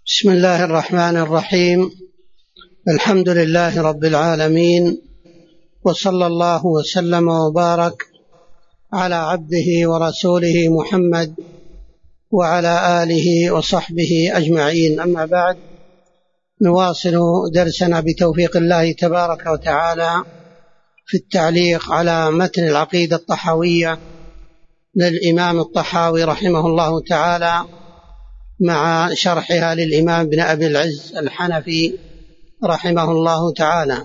بسم الله الرحمن الرحيم. الحمد لله رب العالمين، وصلى الله وسلم وبارك على عبده ورسوله محمد وعلى آله وصحبه أجمعين. أما بعد، نواصل درسنا بتوفيق الله تبارك وتعالى في التعليق على متن العقيدة الطحاوية للإمام الطحاوي رحمه الله تعالى، مع شرحها للإمام ابن أبي العز الحنفي رحمه الله تعالى.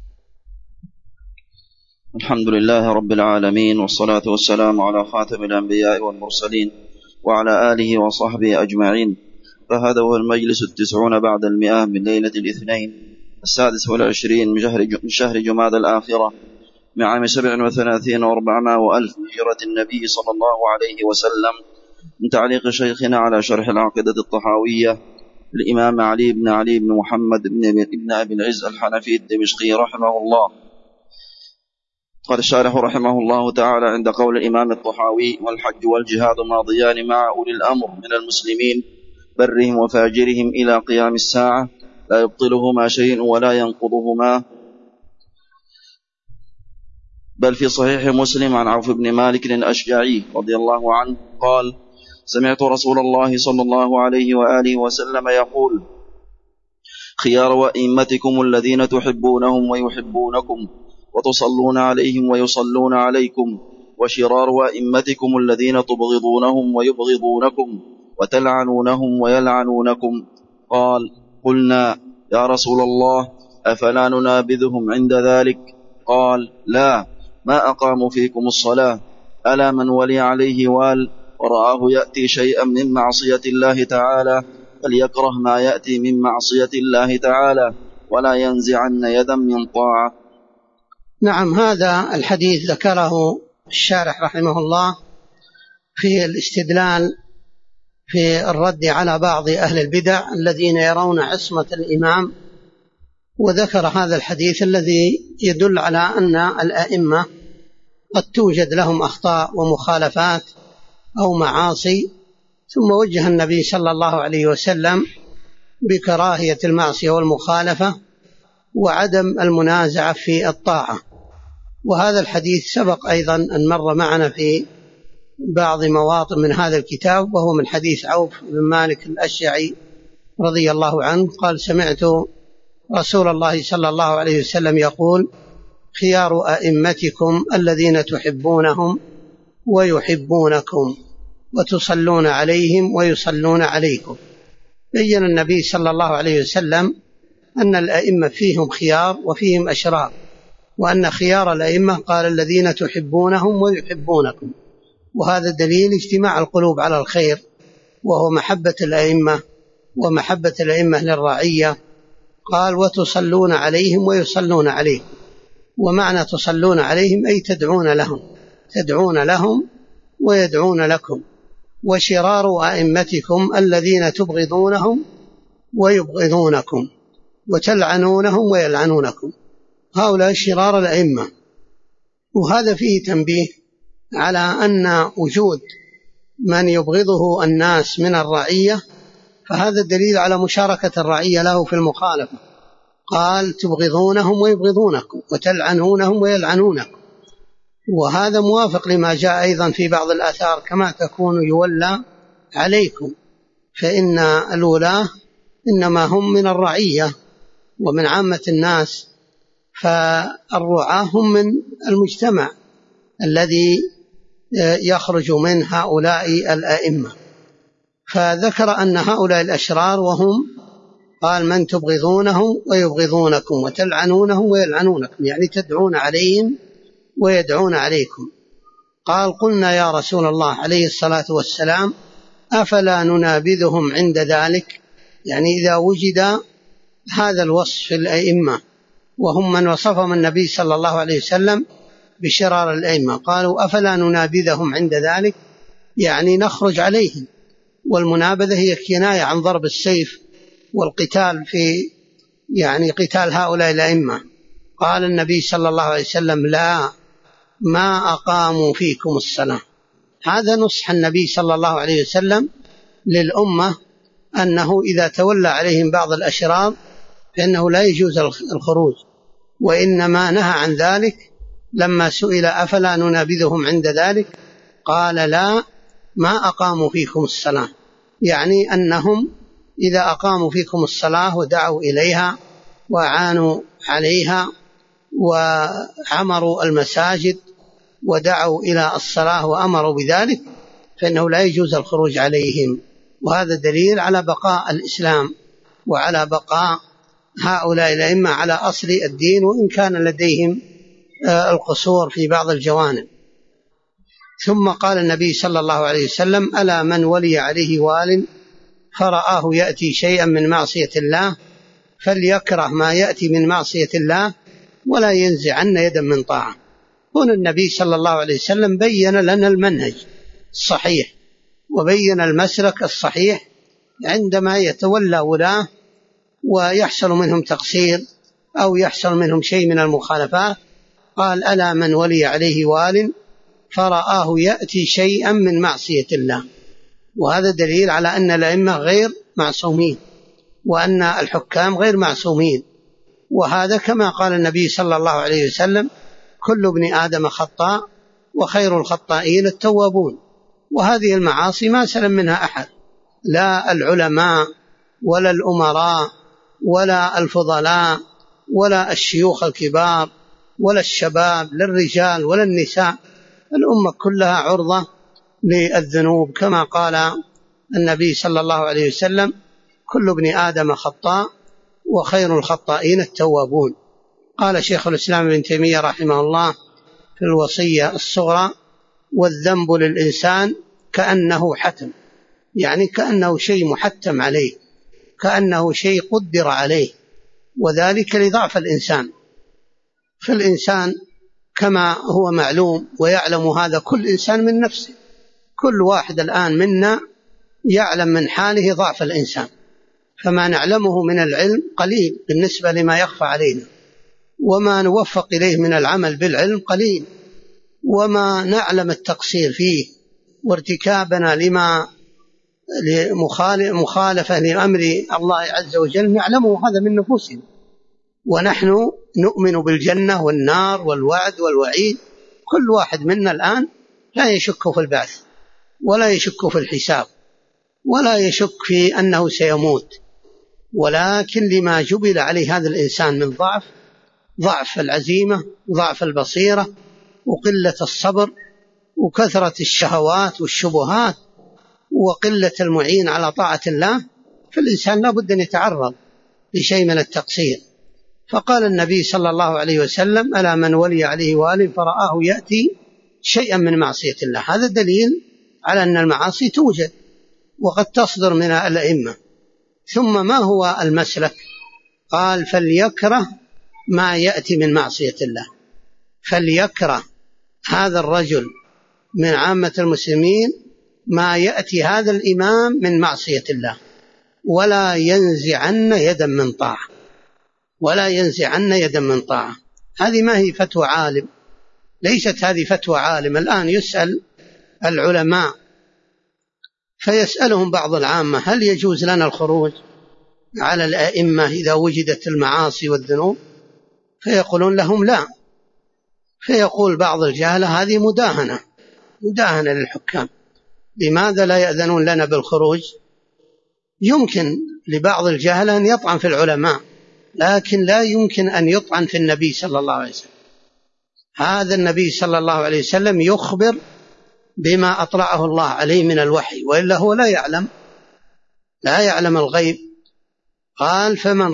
الحمد لله رب العالمين، والصلاة والسلام على خاتم الأنبياء والمرسلين وعلى آله وصحبه أجمعين. فهذا هو المجلس 90 بعد 100 من ليلة الاثنين 26 من شهر جمادى الآخرة من عام 37 و400 من هجرة النبي صلى الله عليه وسلم، من تعليق شيخنا على شرح العقيدة الطحاوية الإمام علي بن محمد بن أبي العز الحنفي الدمشقي رحمه الله. قال الشارح رحمه الله تعالى: عند قول الإمام الطحاوي: والحج والجهاد ماضيان مع أولي الأمر من المسلمين برهم وفاجرهم إلى قيام الساعة، لا يبطلهما شيء ولا ينقضهما. بل في صحيح مسلم عن عوف بن مالك الأشجعي رضي الله عنه قال: سمعت رسول الله صلى الله عليه وآله وسلم يقول: خيار أئمتكم الذين تحبونهم ويحبونكم وتصلون عليهم ويصلون عليكم، وشرار أئمتكم الذين تبغضونهم ويبغضونكم وتلعنونهم ويلعنونكم. قال: قلنا يا رسول الله أفلا ننابذهم عند ذلك؟ قال: لا، ما أقاموا فيكم الصلاة. ألا من ولي عليه وال ورآه يأتي شيئا من معصية الله تعالى فليكره ما يأتي من معصية الله تعالى ولا ينزعن يدا من طاعة. نعم، هذا الحديث ذكره الشارح رحمه الله في الاستدلال في الرد على بعض أهل البدع الذين يرون عصمة الإمام، وذكر هذا الحديث الذي يدل على أن الأئمة قد توجد لهم أخطاء ومخالفات أو معاصي، ثم وجه النبي صلى الله عليه وسلم بكراهية المعصية والمخالفة وعدم المنازعة في الطاعة. وهذا الحديث سبق أيضا أن مر معنا في بعض مواطن من هذا الكتاب، وهو من حديث عوف بن مالك الأشجعي رضي الله عنه قال: سمعت رسول الله صلى الله عليه وسلم يقول: خيار أئمتكم الذين تحبونهم ويحبونكم وتصلون عليهم ويصلون عليكم. بين النبي صلى الله عليه وسلم أن الأئمة فيهم خيار وفيهم أشرار، وأن خيار الأئمة قال الذين تحبونهم ويحبونكم، وهذا دليل اجتماع القلوب على الخير، وهو محبة الأئمة ومحبة الأئمة للرعية. قال: وتصلون عليهم ويصلون عليكم. ومعنى تصلون عليهم أي تدعون لهم ويدعون لكم. وشرار أئمتكم الذين تبغضونهم ويبغضونكم وتلعنونهم ويلعنونكم. هؤلاء شرار الأئمة. وهذا فيه تنبيه على أن وجود من يبغضه الناس من الرعية فهذا دليل على مشاركة الرعية له في المخالفة. قال: تبغضونهم ويبغضونكم وتلعنونهم ويلعنونكم. وهذا موافق لما جاء أيضا في بعض الآثار: كما تكون يولى عليكم. فإن الولاة إنما هم من الرعية ومن عامة الناس، فالرعاة هم من المجتمع الذي يخرج من هؤلاء الأئمة. فذكر أن هؤلاء الأشرار وهم قال: من تبغضونهم ويبغضونكم وتلعنونهم ويلعنونكم، يعني تدعون عليهم ويدعون عليكم. قال: قلنا يا رسول الله عليه الصلاة والسلام أفلا ننابذهم عند ذلك؟ يعني إذا وجد هذا الوصف في الأئمة وهم من وصفهم النبي صلى الله عليه وسلم بشرار الأئمة، قالوا: أفلا ننابذهم عند ذلك؟ يعني نخرج عليهم. والمنابذة هي كناية عن ضرب السيف والقتال في قتال هؤلاء الأئمة. قال النبي صلى الله عليه وسلم: لا، ما أقاموا فيكم الصلاة. هذا نصح النبي صلى الله عليه وسلم للأمة أنه إذا تولى عليهم بعض الأشرار فإنه لا يجوز الخروج، وإنما نهى عن ذلك لما سئل أفلا ننابذهم عند ذلك قال لا، ما أقاموا فيكم الصلاة، يعني أنهم إذا أقاموا فيكم الصلاة ودعوا إليها وأعانوا عليها وعمروا المساجد ودعوا إلى الصلاة وأمروا بذلك فإنه لا يجوز الخروج عليهم. وهذا دليل على بقاء الإسلام وعلى بقاء هؤلاء الأئمة على أصل الدين، وإن كان لديهم القصور في بعض الجوانب. ثم قال النبي صلى الله عليه وسلم: ألا من ولي عليه وال فرآه يأتي شيئا من معصية الله فليكره ما يأتي من معصية الله ولا ينزعن يدا من طاعة. هنا النبي صلى الله عليه وسلم بين لنا المنهج الصحيح وبين المسلك الصحيح عندما يتولى ولاة ويحصل منهم تقصير أو يحصل منهم شيء من المخالفات. قال: ألا من ولي عليه وال فرآه يأتي شيئا من معصية الله. وهذا دليل على أن الأئمة غير معصومين وأن الحكام غير معصومين. وهذا كما قال النبي صلى الله عليه وسلم: كل ابن آدم خطاء وخير الخطائين التوابون. وهذه المعاصي ما سلم منها أحد، لا العلماء ولا الأمراء ولا الفضلاء ولا الشيوخ الكبار ولا الشباب، لا الرجال ولا النساء، الأمة كلها عرضة للذنوب كما قال النبي صلى الله عليه وسلم: كل ابن آدم خطاء وخير الخطائين التوابون. قال شيخ الإسلام ابن تيمية رحمه الله في الوصية الصغرى: والذنب للإنسان كأنه حتم، يعني كأنه شيء محتم عليه، كأنه شيء قدر عليه، وذلك لضعف الإنسان. فالإنسان كما هو معلوم ويعلم هذا كل إنسان من نفسه، كل واحد الآن منا يعلم من حاله ضعف الإنسان، فما نعلمه من العلم قليل بالنسبة لما يخفى علينا، وما نوفق إليه من العمل بالعلم قليل، وما نعلم التقصير فيه وارتكابنا لما مخالفة لأمر الله عز وجل نعلمه هذا من نفوسنا. ونحن نؤمن بالجنة والنار والوعد والوعيد. كل واحد منا الآن لا يشك في البعث ولا يشك في الحساب ولا يشك في أنه سيموت، ولكن لما جبل عليه هذا الإنسان من ضعف العزيمة وضعف البصيرة وقلة الصبر وكثرة الشهوات والشبهات وقلة المعين على طاعة الله، فالإنسان لا بد أن يتعرض لشيء من التقصير. فقال النبي صلى الله عليه وسلم: ألا من ولي عليه وال فرآه يأتي شيئا من معصية الله. هذا دليل على أن المعاصي توجد وقد تصدر من الأئمة. ثم ما هو المسلك؟ قال: فليكره ما يأتي من معصية الله. فليكره هذا الرجل من عامة المسلمين ما يأتي هذا الإمام من معصية الله، ولا ينزعن يدا من طاعة، ولا ينزعن يدا من طاعة. هذه ما هي فتوى عالم، ليست هذه فتوى عالم. الآن يسأل العلماء فيسألهم بعض العامة: هل يجوز لنا الخروج على الأئمة إذا وجدت المعاصي والذنوب؟ فيقولون لهم لا. فيقول بعض الجهلة: هذه مداهنة للحكام، لماذا لا يأذنون لنا بالخروج؟ يمكن لبعض الجهلة أن يطعن في العلماء، لكن لا يمكن أن يطعن في النبي صلى الله عليه وسلم. هذا النبي صلى الله عليه وسلم يخبر بما أطلعه الله عليه من الوحي، وإلا هو لا يعلم الغيب. قال: فمن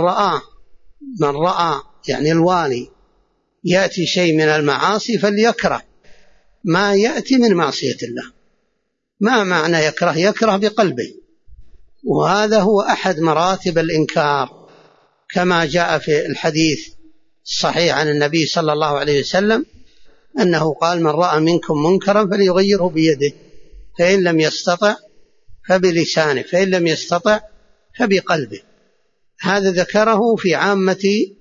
رأى يعني الوالي يأتي شيء من المعاصي فليكره ما يأتي من معصية الله. ما معنى يكره؟ يكره بقلبه، وهذا هو أحد مراتب الإنكار، كما جاء في الحديث الصحيح عن النبي صلى الله عليه وسلم أنه قال: من رأى منكم منكرا فليغيره بيده، فإن لم يستطع فبلسانه، فإن لم يستطع فبقلبه. هذا ذكره في عامة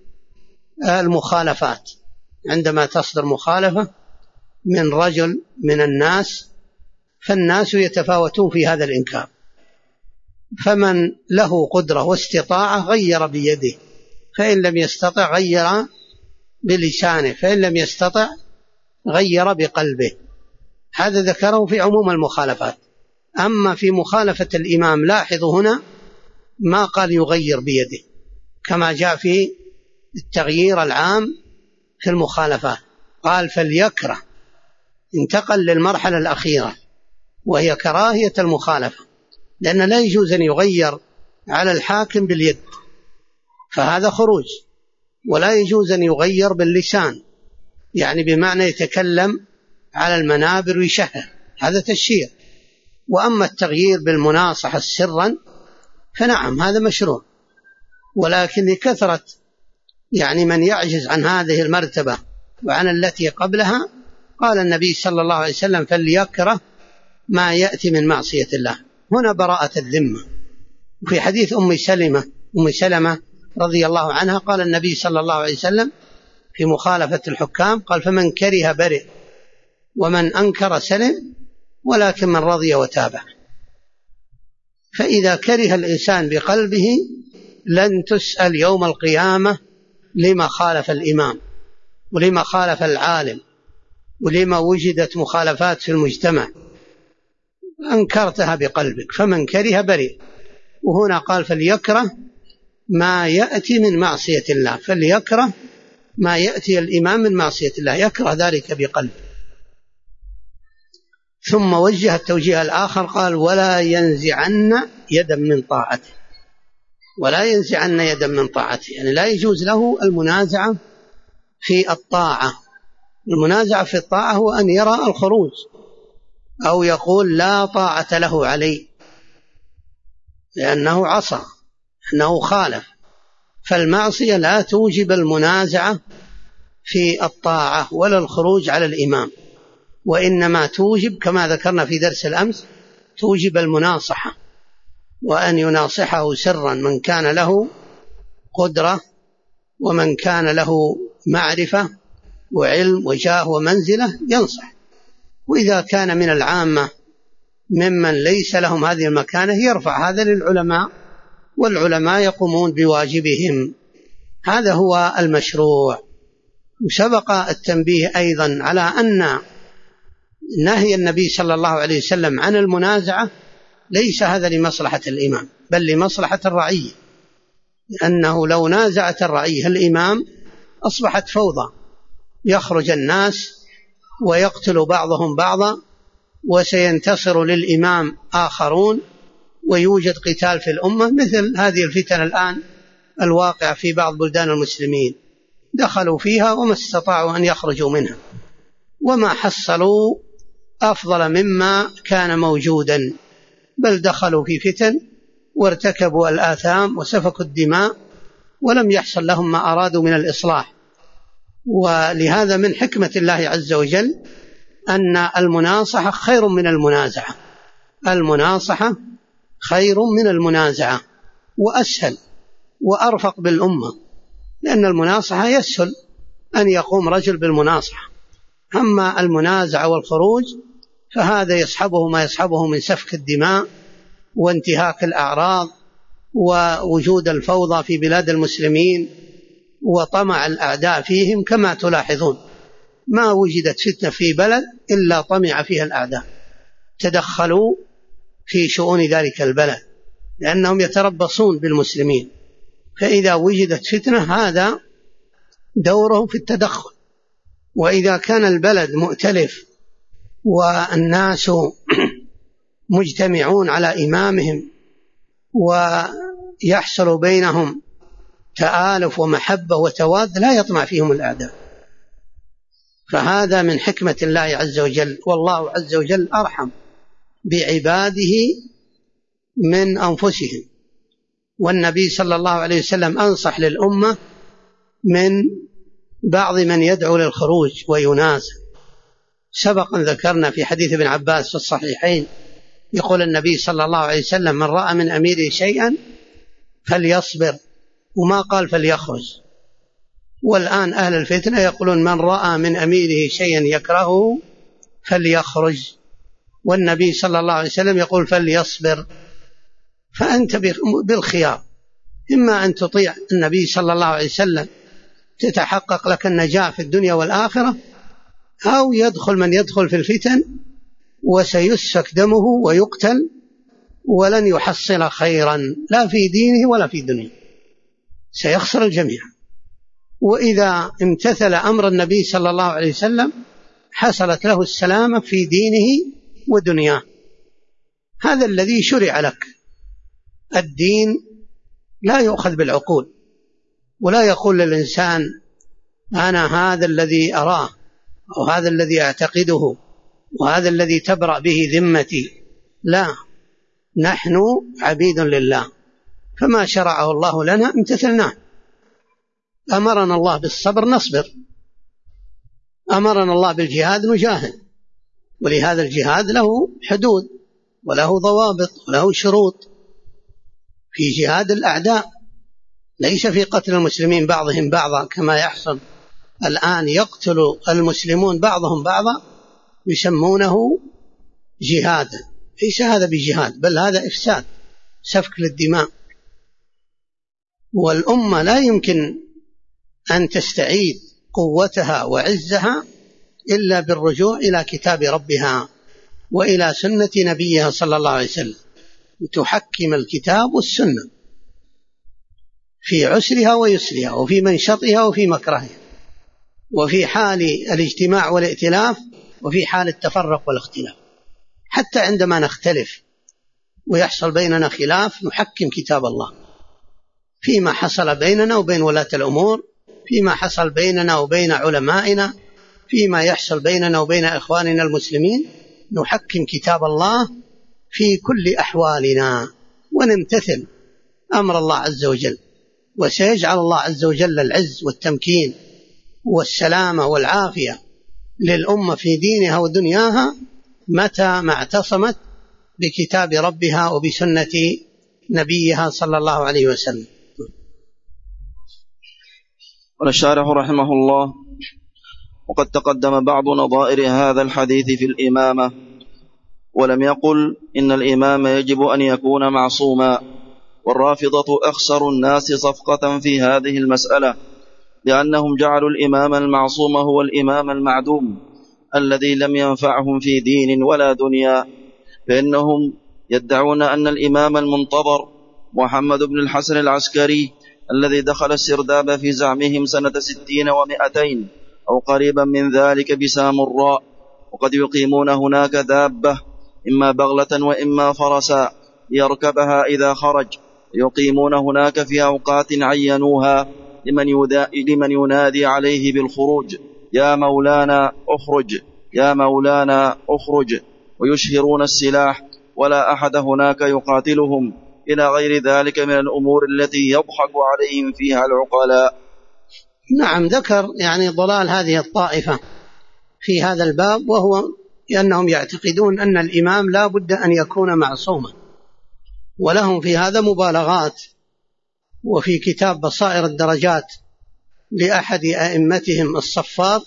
المخالفات، عندما تصدر مخالفة من رجل من الناس فالناس يتفاوتون في هذا الإنكار. فمن له قدرة واستطاعة غير بيده، فإن لم يستطع غير بلسانه، فإن لم يستطع غير بقلبه. هذا ذكره في عموم المخالفات. أما في مخالفة الإمام لاحظوا هنا ما قال يغير بيده كما جاء في التغيير العام في المخالفات، قال فليكره، انتقل للمرحلة الأخيرة وهي كراهية المخالفة، لأن لا يجوز أن يغير على الحاكم باليد فهذا خروج، ولا يجوز أن يغير باللسان يعني بمعنى يتكلم على المنابر ويشهر، هذا تشهير. وأما التغيير بالمناصحة سرا فنعم هذا مشروع، ولكن لكثرة يعني من يعجز عن هذه المرتبة وعن التي قبلها قال النبي صلى الله عليه وسلم فليكره ما يأتي من معصية الله. هنا براءة الذمة. وفي حديث أم سلمة رضي الله عنها قال النبي صلى الله عليه وسلم في مخالفة الحكام قال فمن كره برئ ومن أنكر سلم ولكن من رضي وتابع. فإذا كره الإنسان بقلبه لن تسأل يوم القيامة لما خالف الإمام ولما خالف العالم ولما وجدت مخالفات في المجتمع، أنكرتها بقلبك. فمن كره برئ، وهنا قال فليكره ما يأتي من معصية الله، فليكره ما يأتي الإمام من معصية الله، يكره ذلك بقلبه. ثم وجه التوجيه الآخر قال ولا ينزعن يدا من طاعته، ولا ينزعن يدا من طاعته، يعني لا يجوز له المنازعة في الطاعة. المنازعة في الطاعة هو أن يرى الخروج أو يقول لا طاعة له علي لأنه عصى، أنه خالف. فالمعصية لا توجب المنازعة في الطاعة ولا الخروج على الإمام، وإنما توجب كما ذكرنا في درس الأمس توجب المناصحة، وأن يناصحه سرا من كان له قدرة ومن كان له معرفة وعلم وجاه ومنزلة ينصح. وإذا كان من العامة ممن ليس لهم هذه المكانة يرفع هذا للعلماء، والعلماء يقومون بواجبهم. هذا هو المشروع. وسبق التنبيه أيضا على أن نهي النبي صلى الله عليه وسلم عن المنازعة ليس هذا لمصلحة الإمام بل لمصلحة الرعية، لأنه لو نازعت الرعية الإمام أصبحت فوضى، يخرج الناس ويقتل بعضهم بعضا وسينتصر للإمام آخرون ويوجد قتال في الأمة، مثل هذه الفتن الآن الواقع في بعض بلدان المسلمين، دخلوا فيها وما استطاعوا أن يخرجوا منها وما حصلوا أفضل مما كان موجودا، بل دخلوا في فتن وارتكبوا الآثام وسفكوا الدماء ولم يحصل لهم ما أرادوا من الإصلاح. ولهذا من حكمة الله عز وجل أن المناصحة خير من المنازعة، المناصحة خير من المنازعة وأسهل وأرفق بالأمة، لأن المناصحة يسهل أن يقوم رجل بالمناصحة، أما المنازعة والخروج فهذا يصحبه ما يصحبه من سفك الدماء وانتهاك الأعراض ووجود الفوضى في بلاد المسلمين وطمع الأعداء فيهم. كما تلاحظون ما وجدت فتنة في بلد إلا طمع فيها الأعداء، تدخلوا في شؤون ذلك البلد لأنهم يتربصون بالمسلمين، فإذا وجدت فتنة هذا دورهم في التدخل. وإذا كان البلد مؤتلف والناس مجتمعون على إمامهم ويحصل بينهم تآلف ومحبة وتواد لا يطمع فيهم الأعداء. فهذا من حكمة الله عز وجل، والله عز وجل أرحم بعباده من أنفسهم. والنبي صلى الله عليه وسلم أنصح للأمة من بعض من يدعو للخروج وينازع. سبقا ذكرنا في حديث ابن عباس في الصحيحين يقول النبي صلى الله عليه وسلم من رأى من أميره شيئا فليصبر، وما قال فليخرج. والآن أهل الفتنة يقولون من رأى من أميره شيئا يكرهه فليخرج، والنبي صلى الله عليه وسلم يقول فليصبر. فأنت بالخيار، إما أن تطيع النبي صلى الله عليه وسلم تتحقق لك النجاة في الدنيا والآخرة، أو يدخل من يدخل في الفتن وسيسفك دمه ويقتل ولن يحصل خيرا لا في دينه ولا في دنيا، سيخسر الجميع. وإذا امتثل أمر النبي صلى الله عليه وسلم حصلت له السلامة في دينه ودنياه. هذا الذي شرع لك. الدين لا يؤخذ بالعقول، ولا يقول للإنسان أنا هذا الذي أراه وهذا الذي أعتقده وهذا الذي تبرأ به ذمتي. لا، نحن عبيد لله، فما شرعه الله لنا امتثلناه. أمرنا الله بالصبر نصبر، أمرنا الله بالجهاد نجاهد، ولهذا الجهاد له حدود وله ضوابط وله شروط. في جهاد الأعداء، ليس في قتل المسلمين بعضهم بعضا كما يحصل الآن، يقتل المسلمون بعضهم بعضا يسمونه جهادا. ليس هذا بجهاد، بل هذا إفساد، سفك للدماء. والأمة لا يمكن أن تستعيد قوتها وعزها إلا بالرجوع إلى كتاب ربها وإلى سنة نبيها صلى الله عليه وسلم، تحكم الكتاب والسنة في عسرها ويسرها وفي منشطها وفي مكرهها، وفي حال الاجتماع والائتلاف وفي حال التفرق والاختلاف. حتى عندما نختلف ويحصل بيننا خلاف نحكم كتاب الله فيما حصل بيننا وبين ولاة الأمور، فيما حصل بيننا وبين علمائنا، فيما يحصل بيننا وبين إخواننا المسلمين، نحكم كتاب الله في كل أحوالنا ونمتثل أمر الله عز وجل. وسيجعل الله عز وجل العز والتمكين والسلامة والعافية للأمة في دينها ودنياها متى ما اعتصمت بكتاب ربها وبسنة نبيها صلى الله عليه وسلم. قال الشارح رحمه الله: وقد تقدم بعض نظائر هذا الحديث في الإمامة، ولم يقل إن الإمام يجب أن يكون معصوما. والرافضة أخسر الناس صفقة في هذه المسألة، لأنهم جعلوا الإمام المعصوم هو الإمام المعدوم الذي لم ينفعهم في دين ولا دنيا، فإنهم يدعون أن الإمام المنتظر محمد بن الحسن العسكري الذي دخل السرداب في زعمهم سنة 60 و200 أو قريبا من ذلك بسامراء، وقد يقيمون هناك دابة إما بغلة وإما فرسا ليركبها إذا خرج، يقيمون هناك في أوقات عينوها لمن ينادي عليه بالخروج: يا مولانا أخرج، يا مولانا أخرج، ويشهرون السلاح ولا أحد هناك يقاتلهم، إلى غير ذلك من الأمور التي يضحك عليهم فيها العقلاء. نعم، ذكر يعني ضلال هذه الطائفة في هذا الباب، وهو أنهم يعتقدون أن الإمام لا بد أن يكون معصوما، ولهم في هذا مبالغات. وفي كتاب بصائر الدرجات لأحد أئمتهم الصفار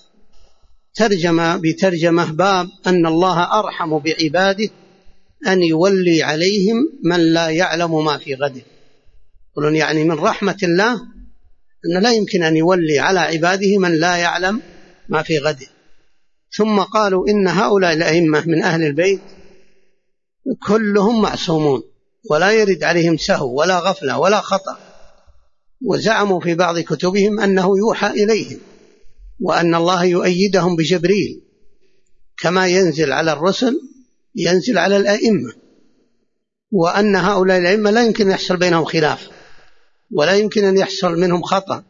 ترجم بترجمة باب أن الله أرحم بعباده أن يولي عليهم من لا يعلم ما في غده. يقولون يعني من رحمة الله أن لا يمكن أن يولي على عباده من لا يعلم ما في غده. ثم قالوا إن هؤلاء الأئمة من أهل البيت كلهم معصومون ولا يرد عليهم سهو ولا غفلة ولا خطأ، وزعموا في بعض كتبهم أنه يوحى إليهم وأن الله يؤيدهم بجبريل، كما ينزل على الرسل ينزل على الأئمة، وأن هؤلاء الأئمة لا يمكن أن يحصل بينهم خلاف ولا يمكن أن يحصل منهم خطأ،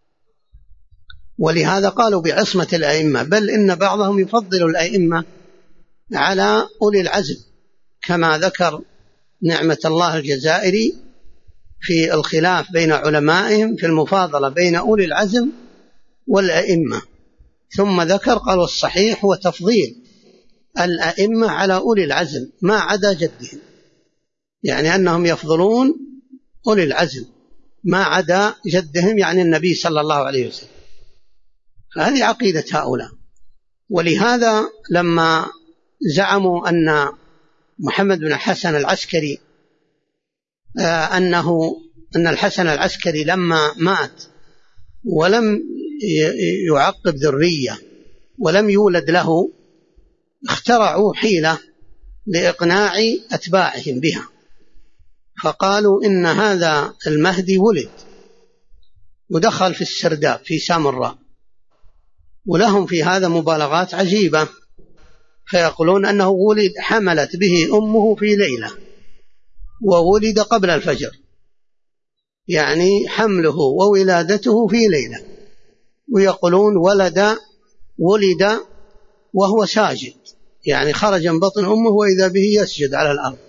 ولهذا قالوا بعصمة الأئمة، بل إن بعضهم يفضل الأئمة على أولي العزم، كما ذكر نعمة الله الجزائري في الخلاف بين علمائهم في المفاضلة بين أولي العزم والأئمة. ثم ذكر قال الصحيح هو تفضيل الأئمة على أولي العزم ما عدا جدهم، يعني أنهم يفضلون أولي العزم ما عدا جدهم، يعني النبي صلى الله عليه وسلم. فهذه عقيدة هؤلاء. ولهذا لما زعموا أن محمد بن الحسن العسكري أن الحسن العسكري لما مات ولم يعقب ذرية ولم يولد له، اخترعوا حيلة لإقناع أتباعهم بها، فقالوا إن هذا المهدي ولد ودخل في السرداب في سامراء، ولهم في هذا مبالغات عجيبة، فيقولون أنه ولد حملت به أمه في ليلة وولد قبل الفجر، يعني حمله وولادته في ليلة، ويقولون ولد وهو ساجد، يعني خرج من بطن أمه وإذا به يسجد على الأرض.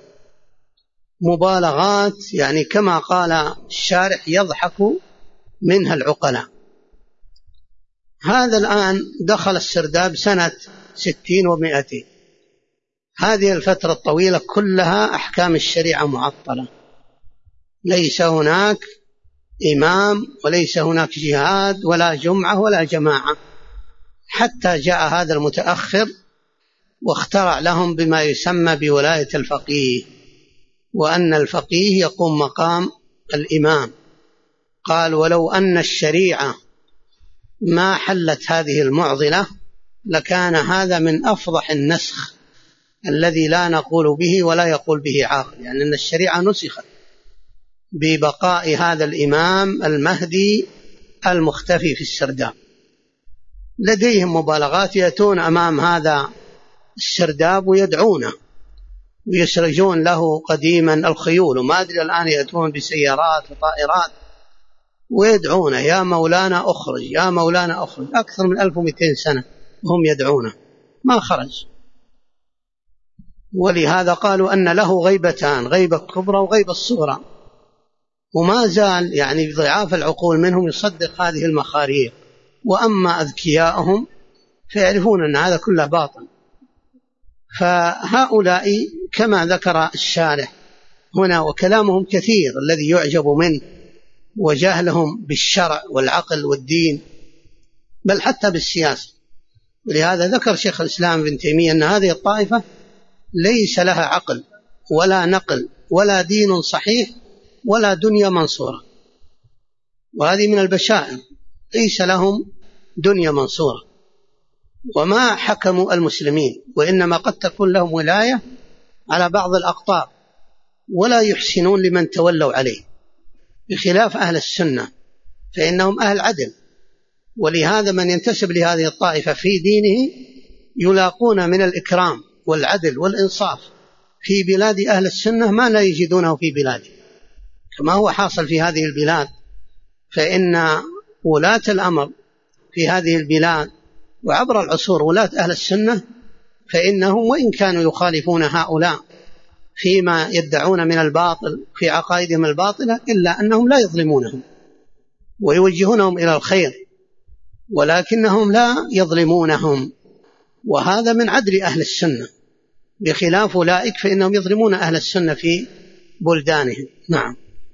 مبالغات يعني كما قال الشارح يضحك منها العقلاء. هذا الآن دخل السرداب سنة 60 و200، هذه الفترة الطويلة كلها أحكام الشريعة معطلة، ليس هناك إمام وليس هناك جهاد ولا جمعة ولا جماعة، حتى جاء هذا المتأخر واخترع لهم بما يسمى بولاية الفقيه، وأن الفقيه يقوم مقام الإمام. قال ولو أن الشريعة ما حلت هذه المعضلة لكان هذا من أفضح النسخ الذي لا نقول به ولا يقول به عاقل، يعني أن الشريعة نسخت ببقاء هذا الإمام المهدي المختفي في السرداب. لديهم مبالغات، يأتون أمام هذا السرداب ويدعونه ويسرجون له قديما الخيول، وما أدري الآن يأتون بسيارات وطائرات ويدعونه يا مولانا أخرج يا مولانا أخرج، أكثر من 1200 سنة وهم يدعونه ما خرج. ولهذا قالوا أن له غيبتان، غيبة كبرى وغيبة صغرى، وما زال يعني ضعاف العقول منهم يصدق هذه المخاريق، وأما أذكياءهم فيعرفون أن هذا كله باطل. فهؤلاء كما ذكر الشارح هنا وكلامهم كثير الذي يعجب منه، وجهلهم بالشرع والعقل والدين بل حتى بالسياسة. ولهذا ذكر شيخ الإسلام ابن تيمية أن هذه الطائفة ليس لها عقل ولا نقل ولا دين صحيح ولا دنيا منصورة، وهذه من البشائر، ليس لهم دنيا منصورة وما حكموا المسلمين، وإنما قد تكون لهم ولاية على بعض الأقطار ولا يحسنون لمن تولوا عليه، بخلاف أهل السنة فإنهم أهل عدل. ولهذا من ينتسب لهذه الطائفة في دينه يلاقون من الإكرام والعدل والإنصاف في بلاد أهل السنة ما لا يجدونه في بلاده، كما هو حاصل في هذه البلاد. فإن ولاة الأمر في هذه البلاد وعبر العصور ولاة أهل السنة فإنهم وإن كانوا يخالفون هؤلاء فيما يدعون من الباطل في عقائدهم الباطلة إلا أنهم لا يظلمونهم ويوجهونهم إلى الخير، ولكنهم لا يظلمونهم، وهذا من عدل أهل السنة، بخلاف أولئك فإنهم يظلمون أهل السنة في بلدانهم. نعم.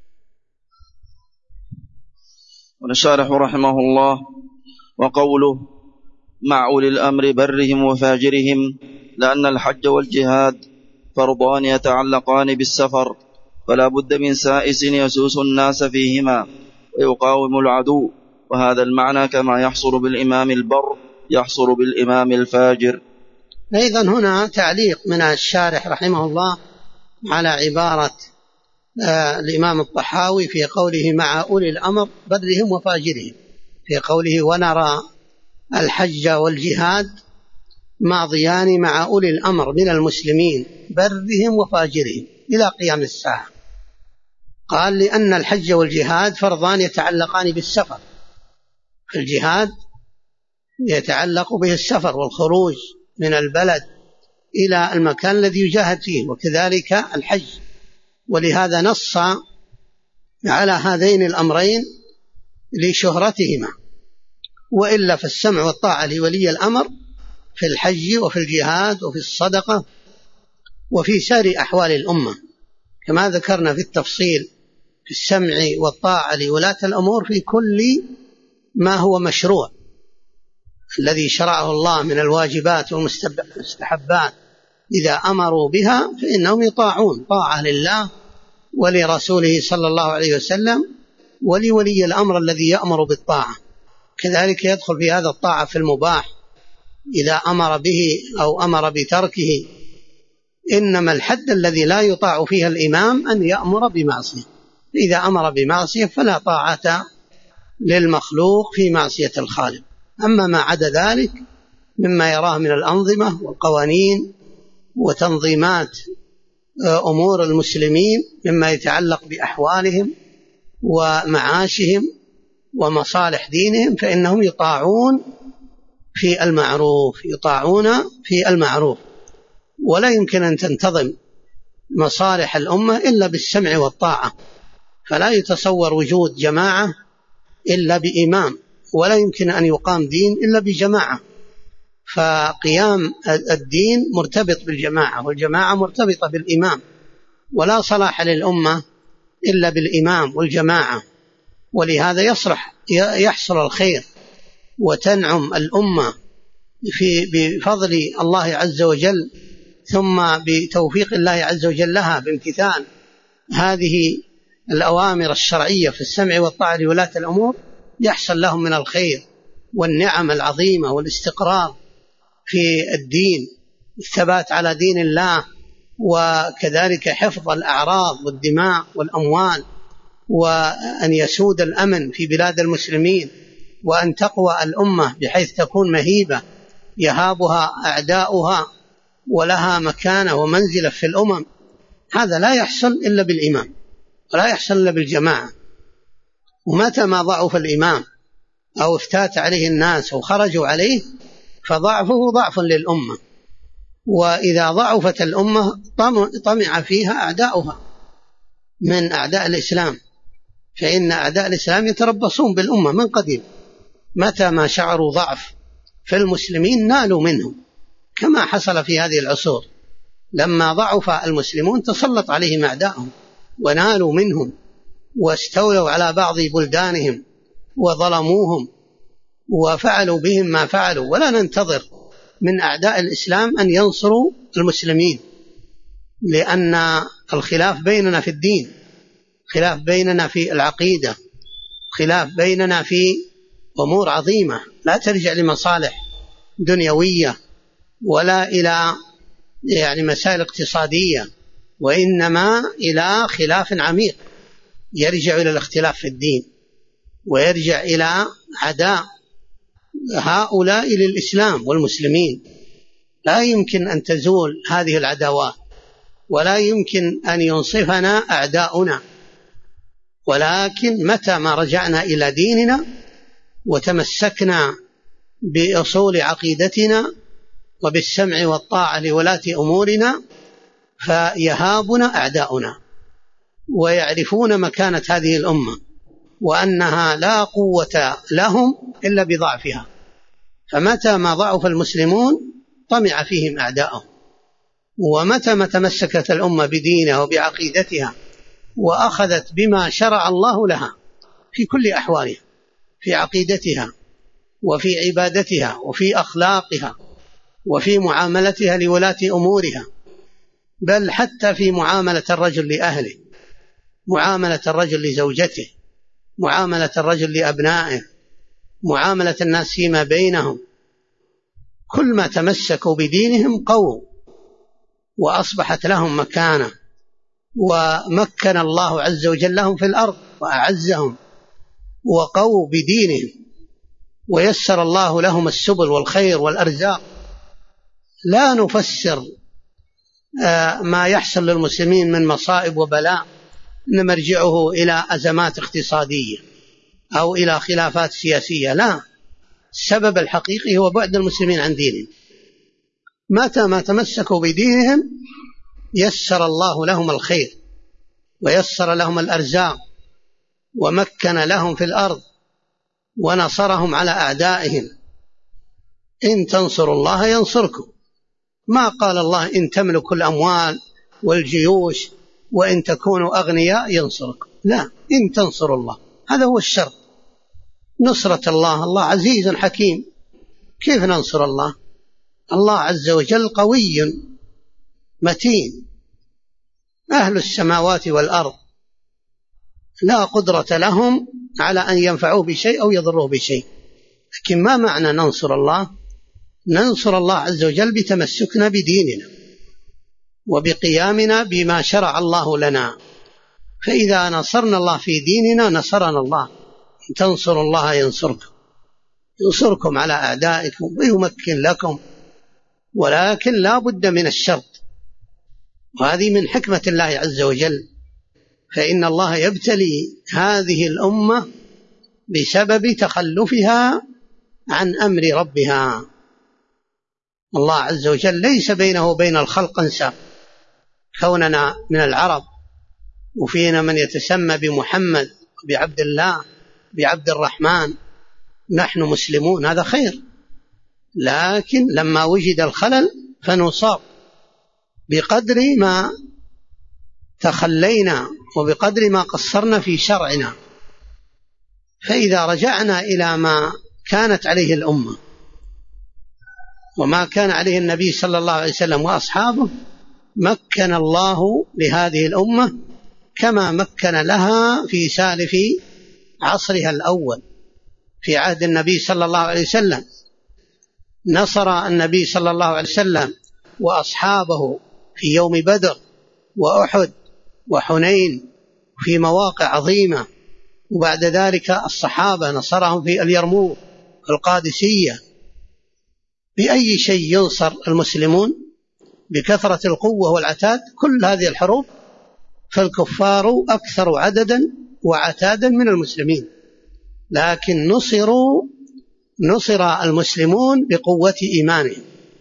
والشارح رحمه الله وقوله مع أولي الأمر برهم وفاجرهم، لأن الحج والجهاد فرضان يتعلقان بالسفر، فلا بد من سائس يسوس الناس فيهما ويقاوم العدو، وهذا المعنى كما يحصل بالإمام البر يحصل بالإمام الفاجر. أيضا هنا تعليق من الشارح رحمه الله على عبارة الإمام الطحاوي في قوله مع أولي الأمر برهم وفاجرهم، في قوله ونرى الحج والجهاد ماضيان مع أولي الأمر من المسلمين برهم وفاجرهم إلى قيام الساعة. قال لأن الحج والجهاد فرضان يتعلقان بالسفر، الجهاد يتعلق به السفر والخروج من البلد إلى المكان الذي يجاهد فيه، وكذلك الحج، ولهذا نص على هذين الأمرين لشهرتهما، وإلا فالسمع والطاعة لولي الأمر في الحج وفي الجهاد وفي الصدقة وفي سائر أحوال الأمة، كما ذكرنا في التفصيل في السمع والطاعة لولاة الأمور في كل ما هو مشروع الذي شرعه الله من الواجبات والمستحبات، إذا أمروا بها فإنهم يطاعون طاعة لله ولرسوله صلى الله عليه وسلم ولولي الأمر الذي يأمر بالطاعة. كذلك يدخل في هذا الطاعة في المباح إذا أمر به أو أمر بتركه. إنما الحد الذي لا يطاع فيه الإمام أن يأمر بمعصية، إذا أمر بمعصية فلا طاعة للمخلوق في معصية الخالق. أما ما عدا ذلك مما يراه من الأنظمة والقوانين وتنظيمات أمور المسلمين مما يتعلق بأحوالهم ومعاشهم ومصالح دينهم، فإنهم يطاعون في المعروف، ولا يمكن أن تنتظم مصالح الأمة إلا بالسمع والطاعة. فلا يتصور وجود جماعة إلا بإمام، ولا يمكن أن يقام دين إلا بجماعة. فقيام الدين مرتبط بالجماعة، والجماعة مرتبطة بالإمام، ولا صلاح للأمة إلا بالإمام والجماعة. ولهذا يحصل الخير وتنعم الأمة بفضل الله عز وجل، ثم بتوفيق الله عز وجل لها بامتثال هذه الأوامر الشرعية في السمع والطاعة لولاة الأمور، يحصل لهم من الخير والنعم العظيمة والاستقرار في الدين، الثبات على دين الله، وكذلك حفظ الأعراض والدماء والأموال، وأن يسود الأمن في بلاد المسلمين، وأن تقوى الأمة بحيث تكون مهيبة يهابها أعداؤها ولها مكانة ومنزلة في الأمم. هذا لا يحصل إلا بالإمام ولا يحصل إلا بالجماعة. ومتى ما ضعف الإمام أو افتات عليه الناس أو خرجوا عليه فضعفه ضعف للأمة. وإذا ضعفت الأمة طمع فيها أعداؤها من أعداء الإسلام، فإن أعداء الإسلام يتربصون بالأمة من قديم، متى ما شعروا ضعف في المسلمين نالوا منهم، كما حصل في هذه العصور. لما ضعف المسلمون تسلط عليهم أعداءهم ونالوا منهم واستولوا على بعض بلدانهم وظلموهم وفعلوا بهم ما فعلوا. ولا ننتظر من أعداء الإسلام أن ينصروا المسلمين، لأن الخلاف بيننا في الدين، خلاف بيننا في العقيدة، خلاف بيننا في أمور عظيمة لا ترجع لمصالح دنيوية ولا إلى مسائل اقتصادية، وإنما إلى خلاف عميق يرجع إلى الاختلاف في الدين، ويرجع إلى عداء هؤلاء للإسلام والمسلمين. لا يمكن أن تزول هذه العداوات، ولا يمكن أن ينصفنا أعداؤنا، ولكن متى ما رجعنا إلى ديننا وتمسكنا بأصول عقيدتنا وبالسمع والطاعة لولاة أمورنا فيهابنا أعداؤنا ويعرفون مكانة هذه الأمة، وأنها لا قوة لهم إلا بضعفها. فمتى ما ضعف المسلمون طمع فيهم أعداؤهم، ومتى ما تمسكت الأمة بدينها وبعقيدتها وأخذت بما شرع الله لها في كل أحوالها، في عقيدتها وفي عبادتها وفي أخلاقها وفي معاملتها لولاة أمورها، بل حتى في معاملة الرجل لأهله، معاملة الرجل لزوجته، معاملة الرجل لأبنائه، معاملة الناس فيما بينهم، كل ما تمسكوا بدينهم قووا وأصبحت لهم مكانة، ومكن الله عز وجل لهم في الأرض وأعزهم، وقووا بدينهم، ويسر الله لهم السبل والخير والأرزاق. لا نفسر ما يحصل للمسلمين من مصائب وبلاء نمرجعه إلى أزمات اقتصادية أو إلى خلافات سياسية، لا، السبب الحقيقي هو بعد المسلمين عن دينهم. متى ما تمسكوا بدينهم يسر الله لهم الخير ويسر لهم الأرزاق ومكن لهم في الأرض ونصرهم على أعدائهم. إن تنصروا الله ينصركم، ما قال الله إن تملكوا الأموال والجيوش وإن تكونوا أغنياء ينصركم، لا، إن تنصروا الله، هذا هو الشرط. نصرة الله عزيز حكيم. كيف ننصر الله؟ الله عز وجل قوي متين، أهل السماوات والأرض لا قدرة لهم على أن ينفعوه بشيء أو يضروه بشيء. لكن ما معنى ننصر الله؟ ننصر الله عز وجل بتمسكنا بديننا وبقيامنا بما شرع الله لنا. فإذا نصرنا الله في ديننا نصرنا الله. إن تنصروا الله ينصركم على أعدائكم ويمكن لكم، ولكن لا بد من الشرط، وهذه من حكمة الله عز وجل. فإن الله يبتلي هذه الأمة بسبب تخلفها عن أمر ربها. الله عز وجل ليس بينه وبين الخلق أنساب، كوننا من العرب وفينا من يتسمى بمحمد بعبد الله بعبد الرحمن نحن مسلمون، هذا خير. لكن لما وجد الخلل فنصاب بقدر ما تخلينا وبقدر ما قصرنا في شرعنا. فإذا رجعنا إلى ما كانت عليه الأمة وما كان عليه النبي صلى الله عليه وسلم وأصحابه، مكن الله لهذه الأمة كما مكن لها في سالف عصرها الأول. في عهد النبي صلى الله عليه وسلم نصر النبي صلى الله عليه وسلم وأصحابه في يوم بدر وأحد وحنين في مواقع عظيمة، وبعد ذلك الصحابة نصرهم في اليرموك القادسية. بأي شيء ينصر المسلمون؟ بكثرة القوة والعتاد. كل هذه الحروب فالكفار أكثر عددا وعتادا من المسلمين، لكن نصر المسلمون بقوة إيمانهم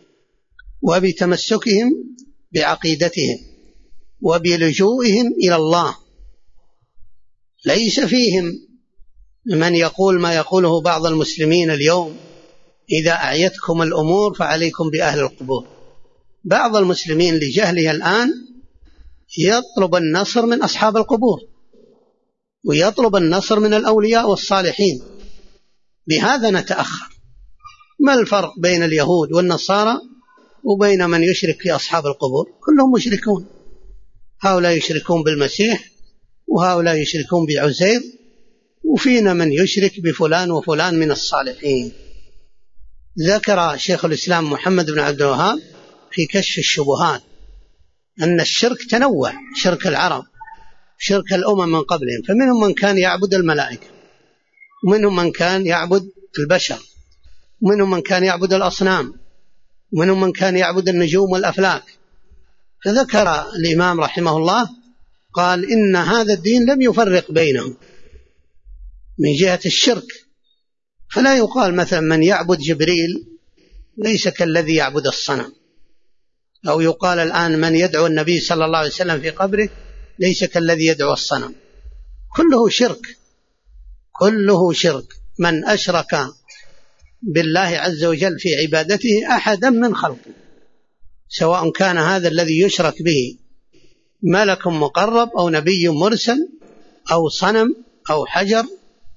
وبتمسكهم بعقيدتهم وبلجوئهم إلى الله. ليس فيهم من يقول ما يقوله بعض المسلمين اليوم: إذا أعيتكم الأمور فعليكم بأهل القبور. بعض المسلمين لجهله الآن يطلب النصر من أصحاب القبور ويطلب النصر من الأولياء والصالحين. بهذا نتأخر. ما الفرق بين اليهود والنصارى وبين من يشرك في أصحاب القبور؟ كلهم مشركون. هؤلاء يشركون بالمسيح وهؤلاء يشركون بعزير، وفينا من يشرك بفلان وفلان من الصالحين. ذكر شيخ الإسلام محمد بن عبد الوهاب في كشف الشبهات أن الشرك تنوع: شرك العرب، شرك الأمم من قبلهم، فمنهم من كان يعبد الملائكة، ومنهم من كان يعبد البشر، ومنهم من كان يعبد الأصنام، ومنهم من كان يعبد النجوم والأفلاك. فذكر الإمام رحمه الله قال: إن هذا الدين لم يفرق بينهم من جهة الشرك. فلا يقال مثلا من يعبد جبريل ليس كالذي يعبد الصنم، أو يقال الآن من يدعو النبي صلى الله عليه وسلم في قبره ليس كالذي يدعو الصنم. كله شرك، كله شرك. من أشرك بالله عز وجل في عبادته أحدا من خلقه، سواء كان هذا الذي يشرك به ملك مقرب أو نبي مرسل أو صنم أو حجر،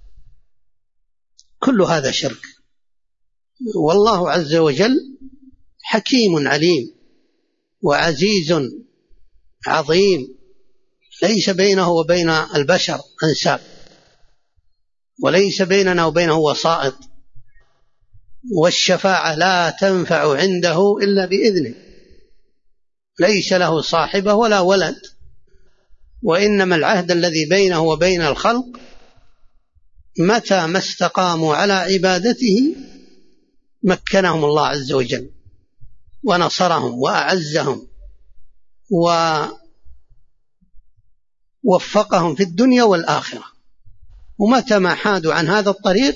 كل هذا شرك. والله عز وجل حكيم عليم وعزيز عظيم، ليس بينه وبين البشر أنساب، وليس بيننا وبينه وسائط، والشفاعة لا تنفع عنده إلا بإذنه، ليس له صاحبة ولا ولد. وإنما العهد الذي بينه وبين الخلق متى ما استقاموا على عبادته مكنهم الله عز وجل ونصرهم وأعزهم ووفقهم في الدنيا والآخرة. ومتى ما حادوا عن هذا الطريق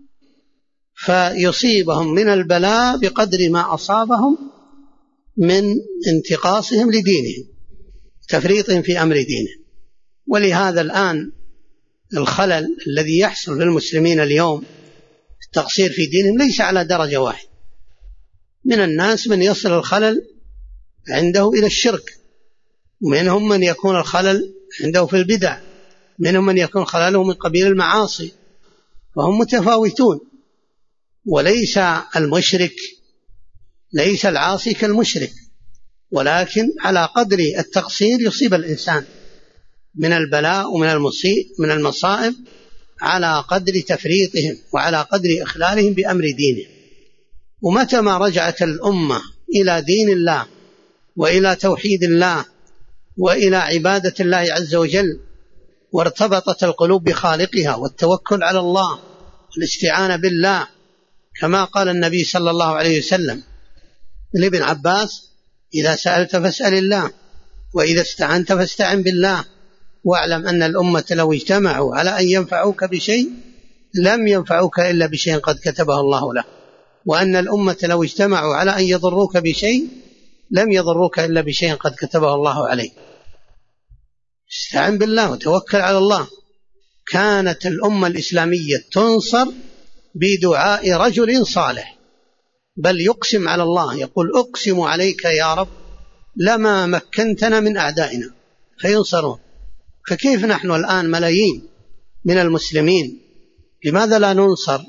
فيصيبهم من البلاء بقدر ما أصابهم من انتقاصهم لدينهم، تفريطهم في أمر دينهم. ولهذا الآن الخلل الذي يحصل للمسلمين اليوم، التقصير في دينهم، ليس على درجة واحدة. من الناس من يصل الخلل عنده إلى الشرك، ومنهم من يكون الخلل عنده في البدع، منهم من يكون خلله من قبيل المعاصي، فهم متفاوتون. وليس المشرك، ليس العاصي كالمشرك، ولكن على قدر التقصير يصيب الإنسان. من البلاء ومن المصائب على قدر تفريطهم وعلى قدر إخلالهم بأمر دينه. ومتى ما رجعت الأمة إلى دين الله وإلى توحيد الله وإلى عبادة الله عز وجل، وارتبطت القلوب بخالقها والتوكل على الله والاستعانة بالله، كما قال النبي صلى الله عليه وسلم لابن عباس: إذا سألت فاسأل الله، وإذا استعنت فاستعن بالله، واعلم أن الأمة لو اجتمعوا على أن ينفعوك بشيء لم ينفعوك إلا بشيء قد كتبه الله له، وأن الأمة لو اجتمعوا على أن يضروك بشيء لم يضروك إلا بشيء قد كتبه الله عليك. استعن بالله وتوكل على الله. كانت الأمة الإسلامية تنصر بدعاء رجل صالح، بل يقسم على الله، يقول: أقسم عليك يا رب لما مكنتنا من أعدائنا فينصرون. فكيف نحن الآن ملايين من المسلمين لماذا لا ننصر؟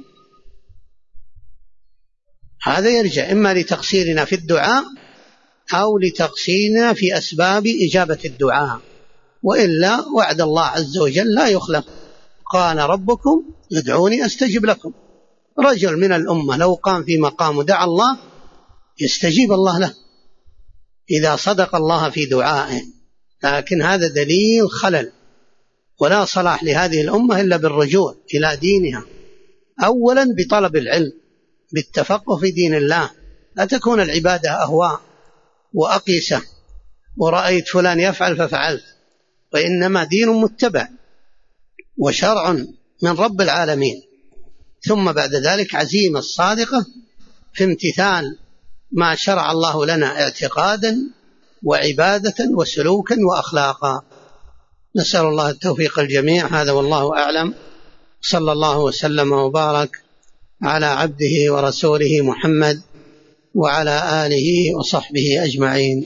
هذا يرجع إما لتقصيرنا في الدعاء أو لتقصيرنا في أسباب إجابة الدعاء، وإلا وعد الله عز وجل لا يخلف. قال ربكم ادعوني أستجب لكم. رجل من الأمة لو قام في مقام ودعا الله يستجيب الله له إذا صدق الله في دعائه. لكن هذا دليل خلل، ولا صلاح لهذه الأمة إلا بالرجوع إلى دينها، أولا بطلب العلم، بالتفقه في دين الله، لا تكون العبادة أهواء وأقيسة ورأيت فلان يفعل ففعلت، وإنما دين متبع وشرع من رب العالمين. ثم بعد ذلك عزيمة الصادقة في امتثال ما شرع الله لنا اعتقادا وعبادة وسلوكا وأخلاقا. نسأل الله التوفيق الجميع. هذا والله أعلم. صلى الله وسلم وبارك على عبده ورسوله محمد وعلى آله وصحبه أجمعين.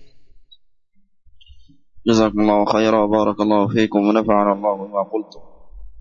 جزاكم الله خيرا وبارك الله فيكم ونفعنا الله بما قلتم.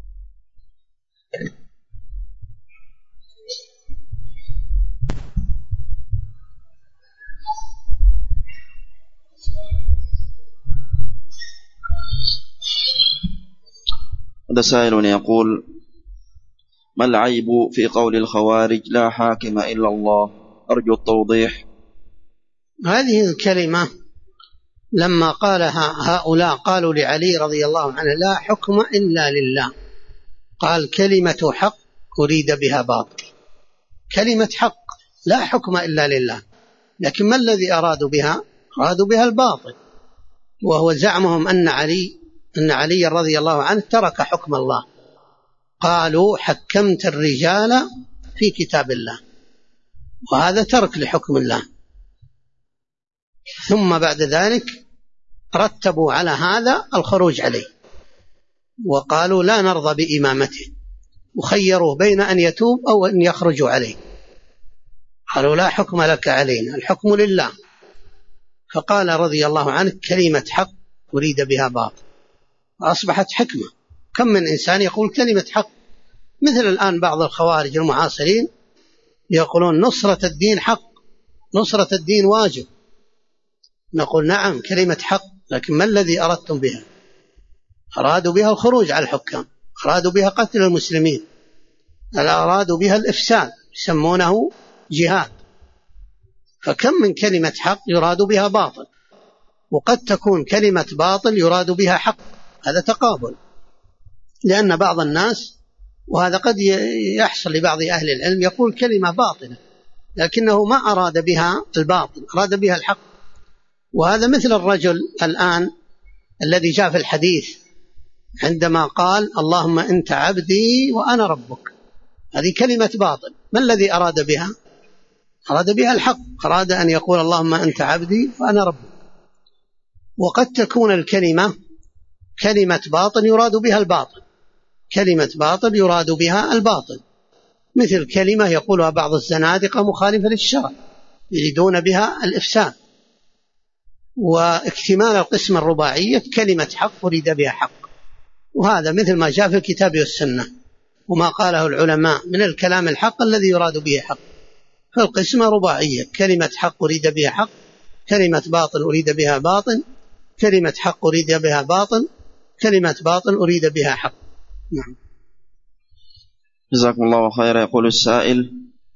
هذا سائل يقول: ما العيب في قول الخوارج لا حاكم إلا الله؟ أرجو التوضيح. هذه الكلمة لما قالها هؤلاء قالوا لعلي رضي الله عنه: لا حكم إلا لله، قال: كلمة حق أريد بها باطل. كلمة حق لا حكم إلا لله، لكن ما الذي أرادوا بها؟ أرادوا بها الباطل، وهو زعمهم أن علي رضي الله عنه ترك حكم الله. قالوا: حكمت الرجال في كتاب الله، وهذا ترك لحكم الله. ثم بعد ذلك رتبوا على هذا الخروج عليه، وقالوا: لا نرضى بإمامته، وخيروا بين أن يتوب أو أن يخرجوا عليه. قالوا: لا حكم لك علينا، الحكم لله. فقال رضي الله عنه: كلمة حق أريد بها باطل، وأصبحت حكمة. كم من إنسان يقول كلمة حق، مثل الآن بعض الخوارج المعاصرين يقولون نصرة الدين حق، نصرة الدين واجب. نقول: نعم كلمة حق، لكن ما الذي أردتم بها؟ أرادوا بها الخروج على الحكام، أرادوا بها قتل المسلمين، أرادوا بها الإفساد، يسمونه جهاد. فكم من كلمة حق يراد بها باطل، وقد تكون كلمة باطل يراد بها حق. هذا تقابل، لأن بعض الناس، وهذا قد يحصل لبعض أهل العلم، يقول كلمة باطلة لكنه ما أراد بها الباطل، أراد بها الحق. وهذا مثل الرجل الآن الذي جاء في الحديث عندما قال: اللهم أنت عبدي وأنا ربك. هذه كلمة باطل، ما الذي أراد بها؟ أراد بها الحق، أراد أن يقول: اللهم أنت عبدي وأنا ربك. وقد تكون الكلمة كلمة باطل يراد بها الباطل، كلمة باطل يراد بها الباطل، مثل كلمة يقولها بعض الزنادقة مخالفة للشرع، يريدون بها الإفساد. واكتمال القسم الرباعية كلمة حق أريد بها حق، وهذا مثل ما جاء في الكتاب والسنة وما قاله العلماء من الكلام الحق الذي يراد به حق. فالقسمة رباعية: كلمة حق أريد بها حق، كلمة باطل أريد بها باطل، كلمة حق أريد بها باطل، كلمة باطل أريد بها حق. نعم. جزاكم الله خيرا. يقول السائل: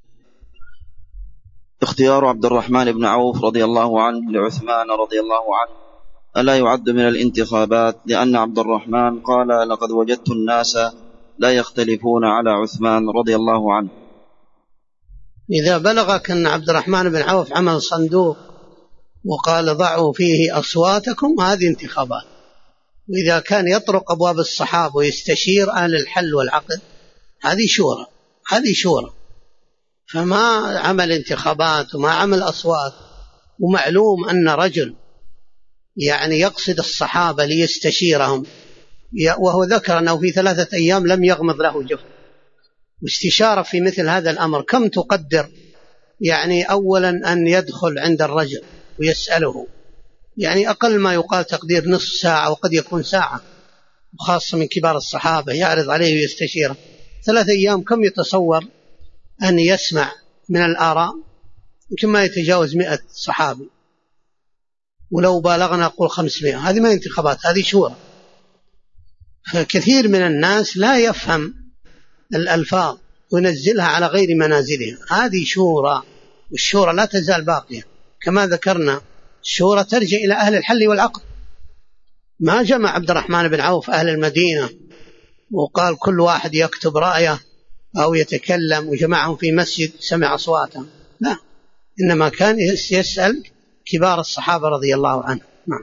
اختيار عبد الرحمن بن عوف رضي الله عنه لعثمان رضي الله عنه ألا يعد من الانتخابات؟ لأن عبد الرحمن قال: لقد وجدت الناس لا يختلفون على عثمان رضي الله عنه. إذا بلغك أن عبد الرحمن بن عوف عمل صندوق وقال ضعوا فيه أصواتكم، هذه انتخابات. وإذا كان يطرق أبواب الصحابة ويستشير أهل الحل والعقد، هذه شورى. فما عمل انتخابات وما عمل أصوات. ومعلوم أن رجل يعني يقصد الصحابة ليستشيرهم، وهو ذكر أنه في 3 أيام لم يغمض له جفن. واستشارة في مثل هذا الأمر كم تقدر؟ يعني أولا أن يدخل عند الرجل ويسأله، يعني أقل ما يقال تقدير نصف ساعة وقد يكون ساعة، وخاصة من كبار الصحابة يعرض عليه ويستشيره. 3 أيام كم يتصور أن يسمع من الآراء؟ يمكن ما يتجاوز 100 صحابي، ولو بالغنا أقول 500. هذه ما انتخابات، هذه شورى. فكثير من الناس لا يفهم الألفاظ وينزلها على غير منازلها. هذه شورى، والشورى لا تزال باقية. كما ذكرنا الشورى ترجع إلى أهل الحل والعقد. ما جمع عبد الرحمن بن عوف أهل المدينة وقال كل واحد يكتب رأيه أو يتكلم وجمعهم في مسجد سمع أصواتهم، لا، إنما كان يسأل كبار الصحابة رضي الله عنهم. نعم.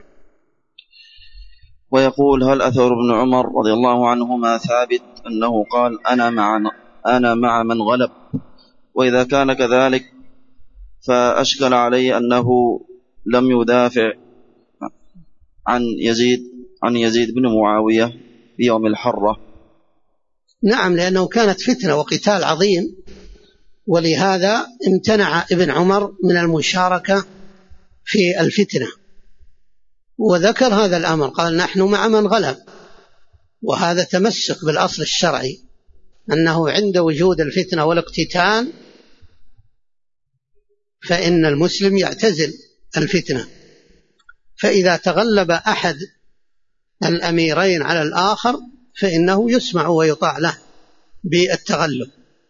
ويقول: هل أثر ابن عمر رضي الله عنهما ثابت أنه قال أنا مع من غلب؟ وإذا كان كذلك فأشكل علي أنه لم يدافع عن يزيد بن معاوية في يوم الحرة. نعم، لأنه كانت فتنة وقتال عظيم، ولهذا امتنع ابن عمر من المشاركة في الفتنة، وذكر هذا الأمر، قال نحن مع من غلب. وهذا تمسك بالأصل الشرعي أنه عند وجود الفتنة والاقتتال فإن المسلم يعتزل الفتنة. فإذا تغلب أحد الأميرين على الآخر فإنه يسمع ويطاع له بالتغلب.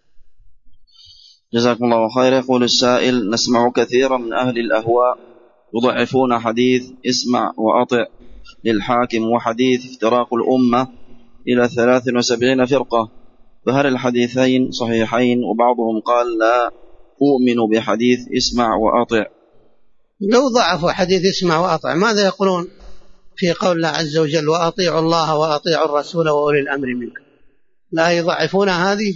جزاكم الله خير. يقول السائل: نسمع كثيرا من أهل الأهواء يضعفون حديث اسمع وأطع للحاكم وحديث افتراق الأمة إلى 73 فرقة، فهل الحديثين صحيحين؟ وبعضهم قال لا أؤمن بحديث اسمع وأطع. لو ضعفوا حديث اسمع وأطع ماذا يقولون في قول الله عز وجل: وأطيعوا الله وأطيعوا الرسول وأولي الأمر منكم؟ لا يضعفون هذه.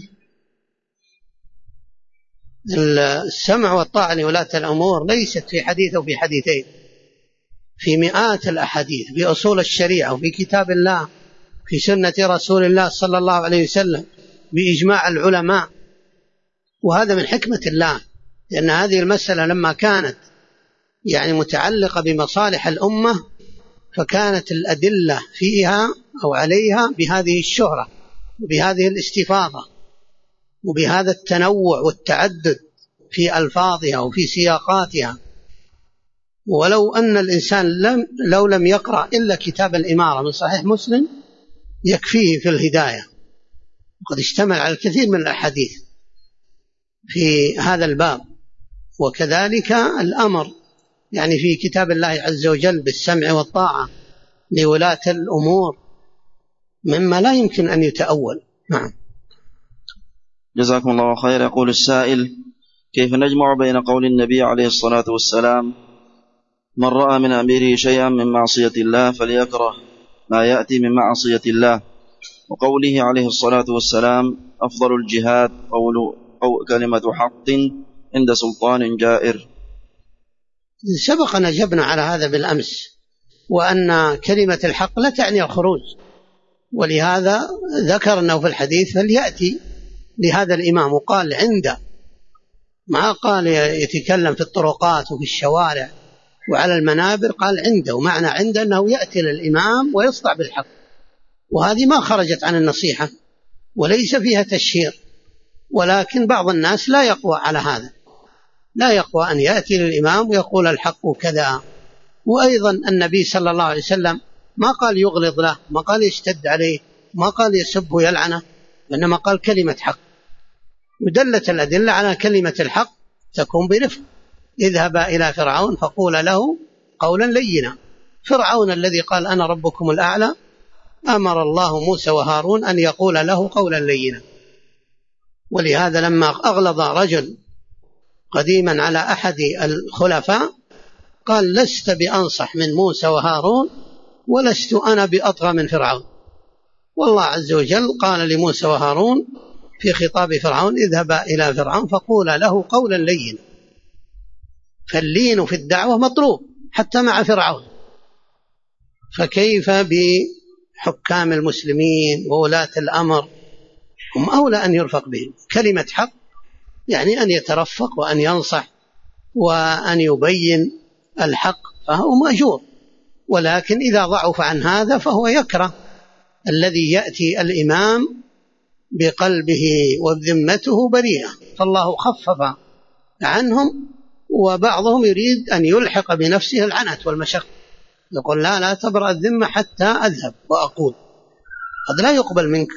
السمع والطاعة لولاة الأمور ليست في حديث أو في حديثين، في مئات الأحاديث، في أصول الشريعة، وفي كتاب الله، في سنة رسول الله صلى الله عليه وسلم، بإجماع العلماء. وهذا من حكمة الله، لأن هذه المسألة لما كانت يعني متعلقة بمصالح الأمة فكانت الأدلة فيها أو عليها بهذه الشهرة وبهذه الاستفاضة وبهذا التنوع والتعدد في ألفاظها وفي سياقاتها. ولو أن الإنسان لو لم يقرأ إلا كتاب الإمارة من صحيح مسلم يكفيه في الهداية، وقد اشتمل على الكثير من الأحاديث في هذا الباب. وكذلك الأمر يعني في كتاب الله عز وجل بالسمع والطاعة لولاة الأمور مما لا يمكن أن يتأول. نعم. جزاكم الله خير. يقول السائل: كيف نجمع بين قول النبي عليه الصلاة والسلام: من رأى من أميره شيئا من معصية الله فليكره ما يأتي من معصية الله، وقوله عليه الصلاة والسلام: أفضل الجهاد أو كلمة حق عند سلطان جائر؟ سبقنا جبنا على هذا بالأمس، وأن كلمة الحق لا تعني الخروج، ولهذا ذكر أنه في الحديث فليأتي لهذا الإمام، وقال عنده، ما قال يتكلم في الطرقات وفي الشوارع وعلى المنابر، قال عنده، ومعنى عنده أنه يأتي للإمام ويصدع بالحق. وهذه ما خرجت عن النصيحة وليس فيها تشهير، ولكن بعض الناس لا يقوى على هذا، لا يقوى أن يأتي للإمام ويقول الحق كذا. وأيضا النبي صلى الله عليه وسلم ما قال يغلظ له، ما قال يشتد عليه، ما قال يسب ويلعنه، وإنما قال كلمة حق. ودلت الأدلة على كلمة الحق تكون برفق. اذهبا إلى فرعون فقولا له قولا لينا. فرعون الذي قال أنا ربكم الأعلى أمر الله موسى وهارون أن يقول له قولا لينا. ولهذا لما أغلظ رجل قديما على أحد الخلفاء قال لست بأنصح من موسى وهارون ولست أنا بأطغى من فرعون. والله عز وجل قال لموسى وهارون في خطاب فرعون اذهبا إلى فرعون فقولا له قولا لينا. فاللين في الدعوة مطلوب حتى مع فرعون، فكيف بحكام المسلمين وولاة الأمر؟ هم أولى أن يرفق بهم. كلمة حق يعني أن يترفق وأن ينصح وأن يبين الحق، فهو مأجور. ولكن إذا ضعف عن هذا فهو يكره الذي يأتي الإمام بقلبه وذمته بريئة، فالله خفف عنهم، وبعضهم يريد أن يلحق بنفسه العنت والمشقة، يقول لا تبرأ الذمة حتى أذهب وأقول، قد لا يقبل منك.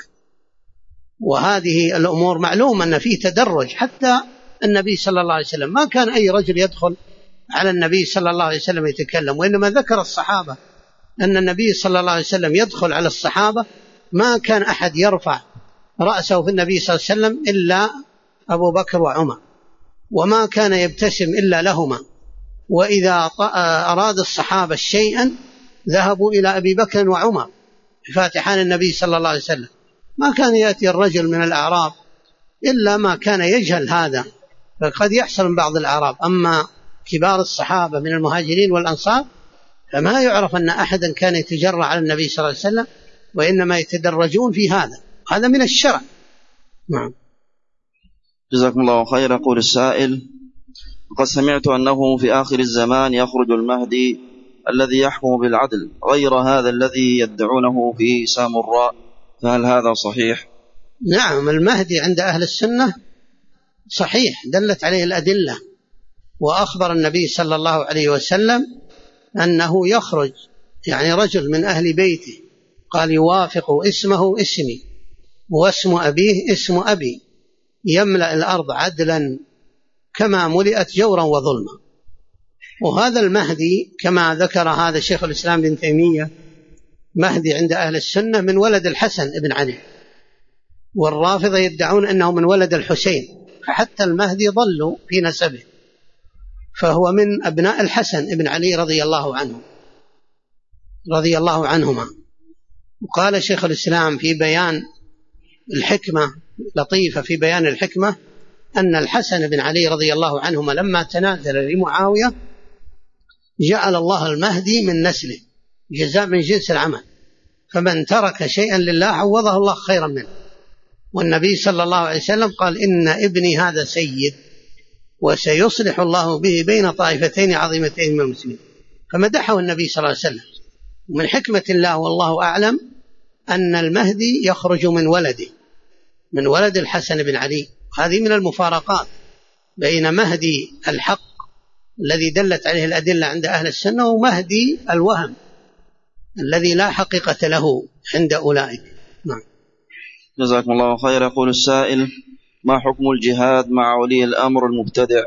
وهذه الأمور معلوم أن فيه تدرج. حتى النبي صلى الله عليه وسلم ما كان أي رجل يدخل على النبي صلى الله عليه وسلم يتكلم، وإنما ذكر الصحابة أن النبي صلى الله عليه وسلم يدخل على الصحابة ما كان أحد يرفع رأسه في النبي صلى الله عليه وسلم إلا أبو بكر وعمر، وما كان يبتسم إلا لهما. وإذا أراد الصحابة شيئا ذهبوا إلى أبي بكر وعمر فاتحان النبي صلى الله عليه وسلم. ما كان يأتي الرجل من الأعراب إلا ما كان يجهل هذا، فقد يحصل من بعض الأعراب. أما كبار الصحابة من المهاجرين والأنصار فما يعرف أن أحدا كان يتجرع على النبي صلى الله عليه وسلم، وإنما يتدرجون في هذا من الشرع. نعم. جزاكم الله خير. يقول السائل: قد سمعت أنه في آخر الزمان يخرج المهدي الذي يحكم بالعدل غير هذا الذي يدعونه في سامراء، فهل هذا صحيح؟ نعم، المهدي عند أهل السنة صحيح، دلت عليه الأدلة. وأخبر النبي صلى الله عليه وسلم أنه يخرج يعني رجل من أهل بيته، قال يوافق اسمه اسمي واسم أبيه اسم أبي، يملأ الأرض عدلا كما ملئت جورا وظلما. وهذا المهدي كما ذكر هذا شيخ الإسلام بن تيمية، مهدي عند أهل السنة من ولد الحسن بن علي، والرافضة يدعون أنه من ولد الحسين، فحتى المهدي ضلوا في نسبه، فهو من أبناء الحسن بن علي رضي الله عنهما. وقال شيخ الإسلام في بيان الحكمة لطيفة في بيان الحكمة أن الحسن بن علي رضي الله عنهما لما تنازل لمعاوية جعل الله المهدي من نسله جزاء من جنس العمل، فمن ترك شيئا لله عوضه الله خيرا منه. والنبي صلى الله عليه وسلم قال إن ابني هذا سيد وسيصلح الله به بين طائفتين عظيمتين من المسلمين، فمدحه النبي صلى الله عليه وسلم. ومن حكمة الله والله أعلم أن المهدي يخرج من ولد الحسن بن علي. هذه من المفارقات بين مهدي الحق الذي دلت عليه الأدلة عند أهل السنة ومهدي الوهم الذي لا حقيقة له عند أولئك. نعم. جزاكم الله خير. يقول السائل: ما حكم الجهاد مع ولي الأمر المبتدع؟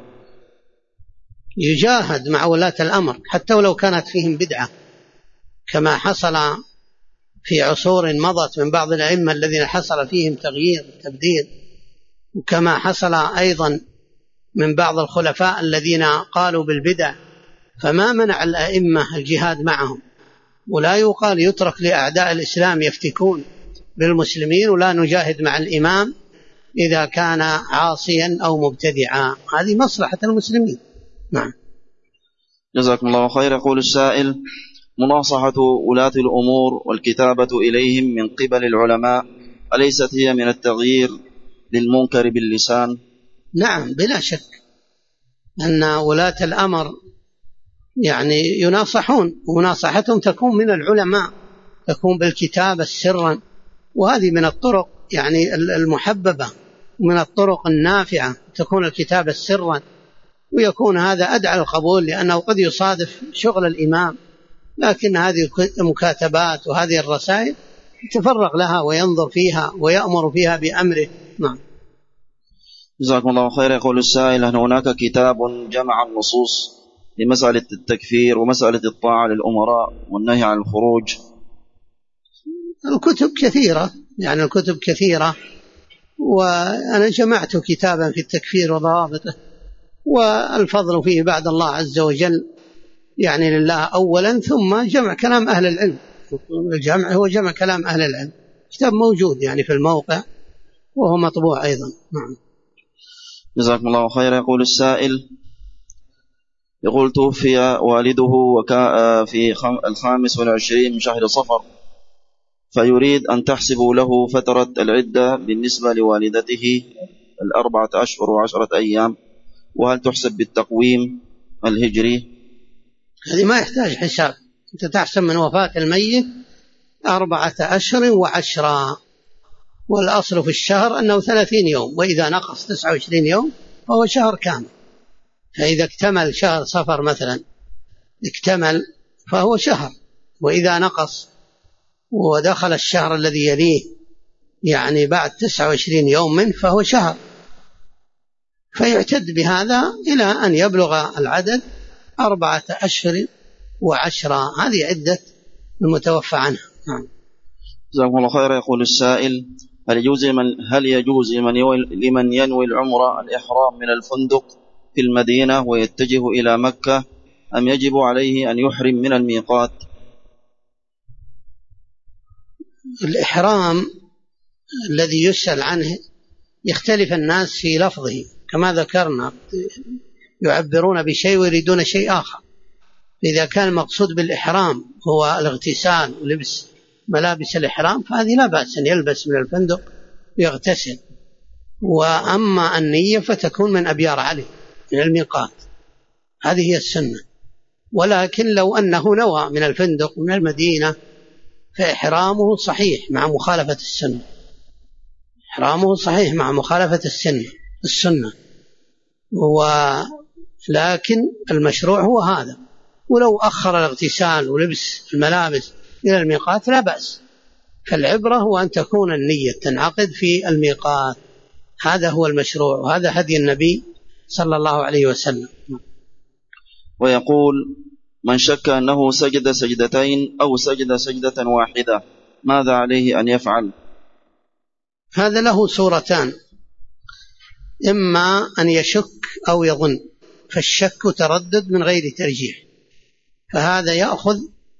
يجاهد مع ولاة الأمر حتى ولو كانت فيهم بدعة، كما حصل في عصور مضت من بعض الأئمة الذين حصل فيهم تغيير تبديل، وكما حصل أيضا من بعض الخلفاء الذين قالوا بالبدع، فما منع الأئمة الجهاد معهم. ولا يقال يترك لأعداء الإسلام يفتكون بالمسلمين ولا نجاهد مع الإمام إذا كان عاصيا أو مبتدعا، هذه مصلحة المسلمين. نعم. جزاكم الله خير. يقول السائل: مناصحة ولاة الأمور والكتابة إليهم من قبل العلماء أليست هي من التغيير للمنكر باللسان؟ نعم، بلا شك أن ولاة الأمر يعني يناصحون، ومناصحتهم تكون من العلماء، تكون بالكتابة سرا، وهذه من الطرق يعني المحببة ومن الطرق النافعة، تكون الكتابة سرا، ويكون هذا أدعى القبول، لأنه قد يصادف شغل الإمام لكن هذه المكاتبات وهذه الرسائل يتفرغ لها وينظر فيها ويأمر فيها بأمره. نعم. جزاكم الله خير. يقول السائل: هل هناك كتاب جمع النصوص لمسألة التكفير ومسألة الطاعة للأمراء والنهي عن الخروج؟ الكتب كثيرة، يعني الكتب كثيرة، وأنا جمعت كتابا في التكفير وضوابطه، والفضل فيه بعد الله عز وجل يعني لله أولا، ثم جمع كلام أهل العلم. الجمع هو جمع كلام أهل العلم. كتاب موجود يعني في الموقع وهو مطبوع أيضا. نعم. جزاكم الله خير. يقول السائل: يقول توفي والده في 25 من شهر صفر، فيريد أن تحسبوا له فترة العدة بالنسبة لوالدته 4 أشهر و10 أيام، وهل تحسب بالتقويم الهجري؟ هذه ما يحتاج حساب، أنت تحسب من وفاة الميت 4 أشهر و10، والأصل في الشهر أنه 30 يوم، وإذا نقص 29 يوم فهو شهر كامل. فإذا اكتمل شهر صفر مثلا اكتمل فهو شهر، وإذا نقص ودخل الشهر الذي يليه يعني بعد 29 يوم منه فهو شهر، فيعتد بهذا إلى أن يبلغ العدد 4 أشهر و10. هذه عدة المتوفى عنها. نعم. جزاكم الله خير. يقول السائل: هل يجوز لمن ينوي العمرة الإحرام من الفندق في المدينة ويتجه إلى مكة، أم يجب عليه أن يحرم من الميقات؟ الإحرام الذي يسأل عنه يختلف الناس في لفظه كما ذكرنا، يعبرون بشيء ويريدون شيء آخر. إذا كان المقصود بالإحرام هو الاغتسال ولبس ملابس الإحرام فهذه لا بأس أن يلبس من الفندق ويغتسل، وأما النية فتكون من أبيار علي من الميقات، هذه هي السنة. ولكن لو أنه نوى من الفندق من المدينة فإحرامه صحيح مع مخالفة السنة، إحرامه صحيح مع مخالفة السنة، ولكن المشروع هو هذا. ولو أخر الاغتسال ولبس الملابس إلى الميقات لا بأس، فالعبرة هو أن تكون النية تنعقد في الميقات، هذا هو المشروع، وهذا هدي النبي صلى الله عليه وسلم. ويقول: من شك أنه سجد سجدتين أو سجد سجدة واحدة ماذا عليه أن يفعل؟ هذا له صورتان: إما أن يشك أو يظن، فالشك تردد من غير ترجيح، فهذا يأخذ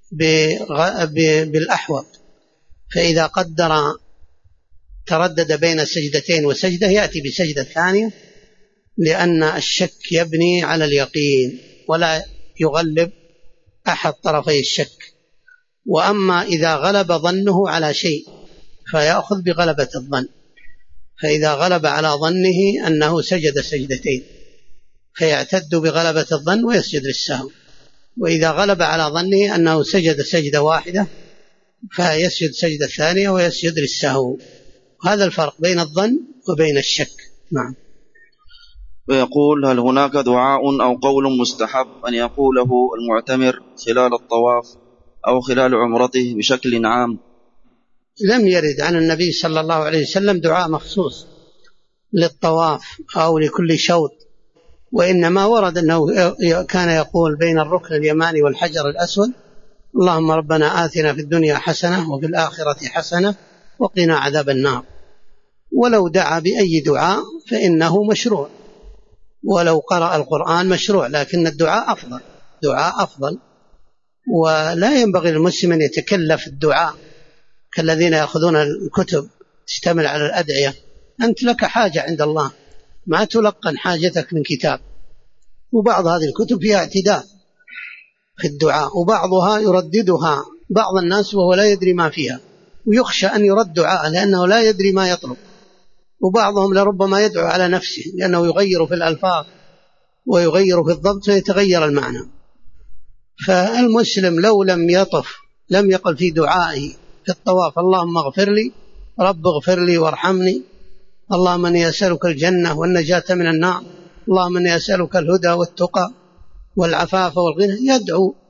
بالأحوط، فإذا قدر تردد بين سجدتين وسجدة يأتي بسجدة ثانية، لأن الشك يبني على اليقين ولا يغلب أحد طرفي الشك. وأما إذا غلب ظنه على شيء فيأخذ بغلبة الظن، فإذا غلب على ظنه أنه سجد سجدتين فيعتد بغلبة الظن ويسجد للسهو، وإذا غلب على ظنه أنه سجد سجدة واحدة فيسجد سجدة ثانية ويسجد للسهو. هذا الفرق بين الظن وبين الشك. نعم. ويقول: هل هناك دعاء أو قول مستحب أن يقوله المعتمر خلال الطواف أو خلال عمرته بشكل عام؟ لم يرد عن النبي صلى الله عليه وسلم دعاء مخصوص للطواف أو لكل شوط، وإنما ورد أنه كان يقول بين الركن اليماني والحجر الأسود: اللهم ربنا آتنا في الدنيا حسنة وفي الآخرة حسنة وقنا عذاب النار. ولو دعا بأي دعاء فإنه مشروع، ولو قرأ القرآن مشروع، لكن الدعاء أفضل، ولا ينبغي للمسلم أن يتكلف الدعاء كالذين يأخذون الكتب تشتمل على الأدعية. أنت لك حاجة عند الله، ما تلقن حاجتك من كتاب، وبعض هذه الكتب فيها اعتداء في الدعاء، وبعضها يرددها بعض الناس وهو لا يدري ما فيها، ويخشى أن يرد دعاء لأنه لا يدري ما يطلب، وبعضهم لربما يدعو على نفسه لأنه يغير في الألفاظ ويغير في الضبط فيتغير المعنى. فالمسلم لو لم يقل في دعائه في الطواف: اللهم اغفر لي، رب اغفر لي وارحمني، اللهم اني اسالك الجنه والنجاه من النار، اللهم اني اسالك الهدى والتقى والعفاف والغنى، يدعو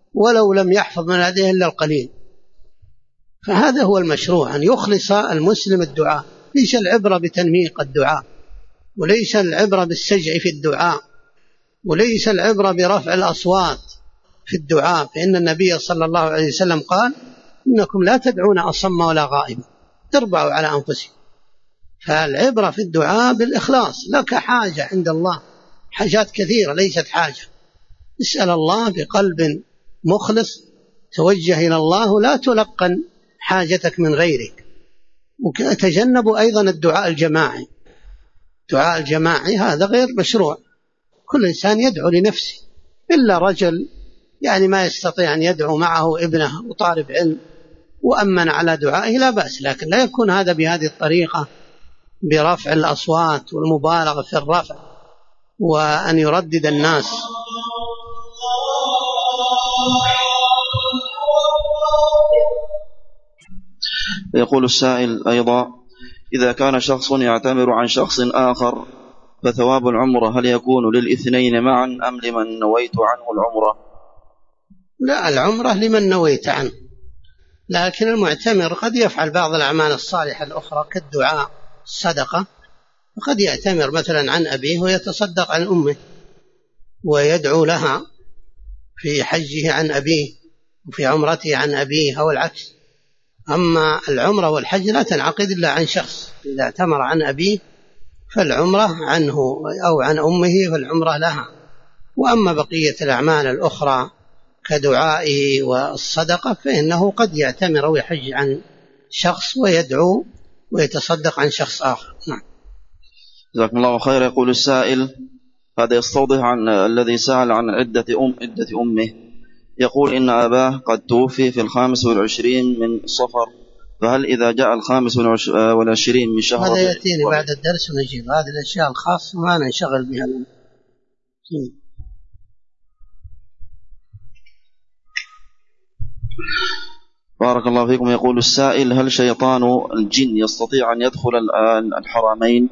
ولو لم يحفظ من هذه إلا القليل. فهذا هو المشروع، أن يخلص المسلم الدعاء. ليس العبرة بتنميق الدعاء، وليس العبرة بالسجع في الدعاء، وليس العبرة برفع الأصوات في الدعاء، فإن النبي صلى الله عليه وسلم قال: إنكم لا تدعون أصم ولا غائب، تربعوا على أنفسكم. فالعبرة في الدعاء بالإخلاص. لك حاجة عند الله، حاجات كثيرة ليست حاجة، اسأل الله بقلب مخلص، توجه إلى الله، لا تلقن حاجتك من غيرك. وتجنبوا أيضا الدعاء الجماعي. الدعاء الجماعي هذا غير مشروع، كل إنسان يدعو لنفسه، إلا رجل يعني ما يستطيع أن يدعو معه ابنه وطالب علم وأمن على دعائه لا بأس، لكن لا يكون هذا بهذه الطريقة برفع الأصوات والمبالغة في الرفع وأن يردد الناس. يقول السائل أيضا: إذا كان شخص يعتمر عن شخص آخر فثواب العمرة هل يكون للاثنين معا أم لمن نويت عنه العمرة؟ لا، العمرة لمن نويت عنه، لكن المعتمر قد يفعل بعض الأعمال الصالحة الأخرى كالدعاء، الصدقة، وقد يعتمر مثلا عن أبيه ويتصدق عن أمه ويدعو لها في حجه عن أبيه وفي عمرته عن أبيه أو العكس. أما العمرة والحج لا تنعقد إلا عن شخص، إذا اعتمر عن أبيه فالعمرة عنه، أو عن أمه فالعمرة لها. وأما بقية الأعمال الأخرى كدعائه والصدقة فإنه قد يعتمر ويحج عن شخص ويدعو ويتصدق عن شخص آخر. نعم. جزاكم الله خير. يقول السائل: هذا يستوضح عن الذي سأل عن عدة أمه. يقول: إن أباه قد توفي في 25 من صفر، فهل إذا جاء 25 من شهر؟ هذا يأتيني بعد الدرس ونجيب هذه الأشياء الخاصة ما ننشغل بها لنا. بارك الله فيكم. يقول السائل: هل شيطان الجن يستطيع أن يدخل الحرمين؟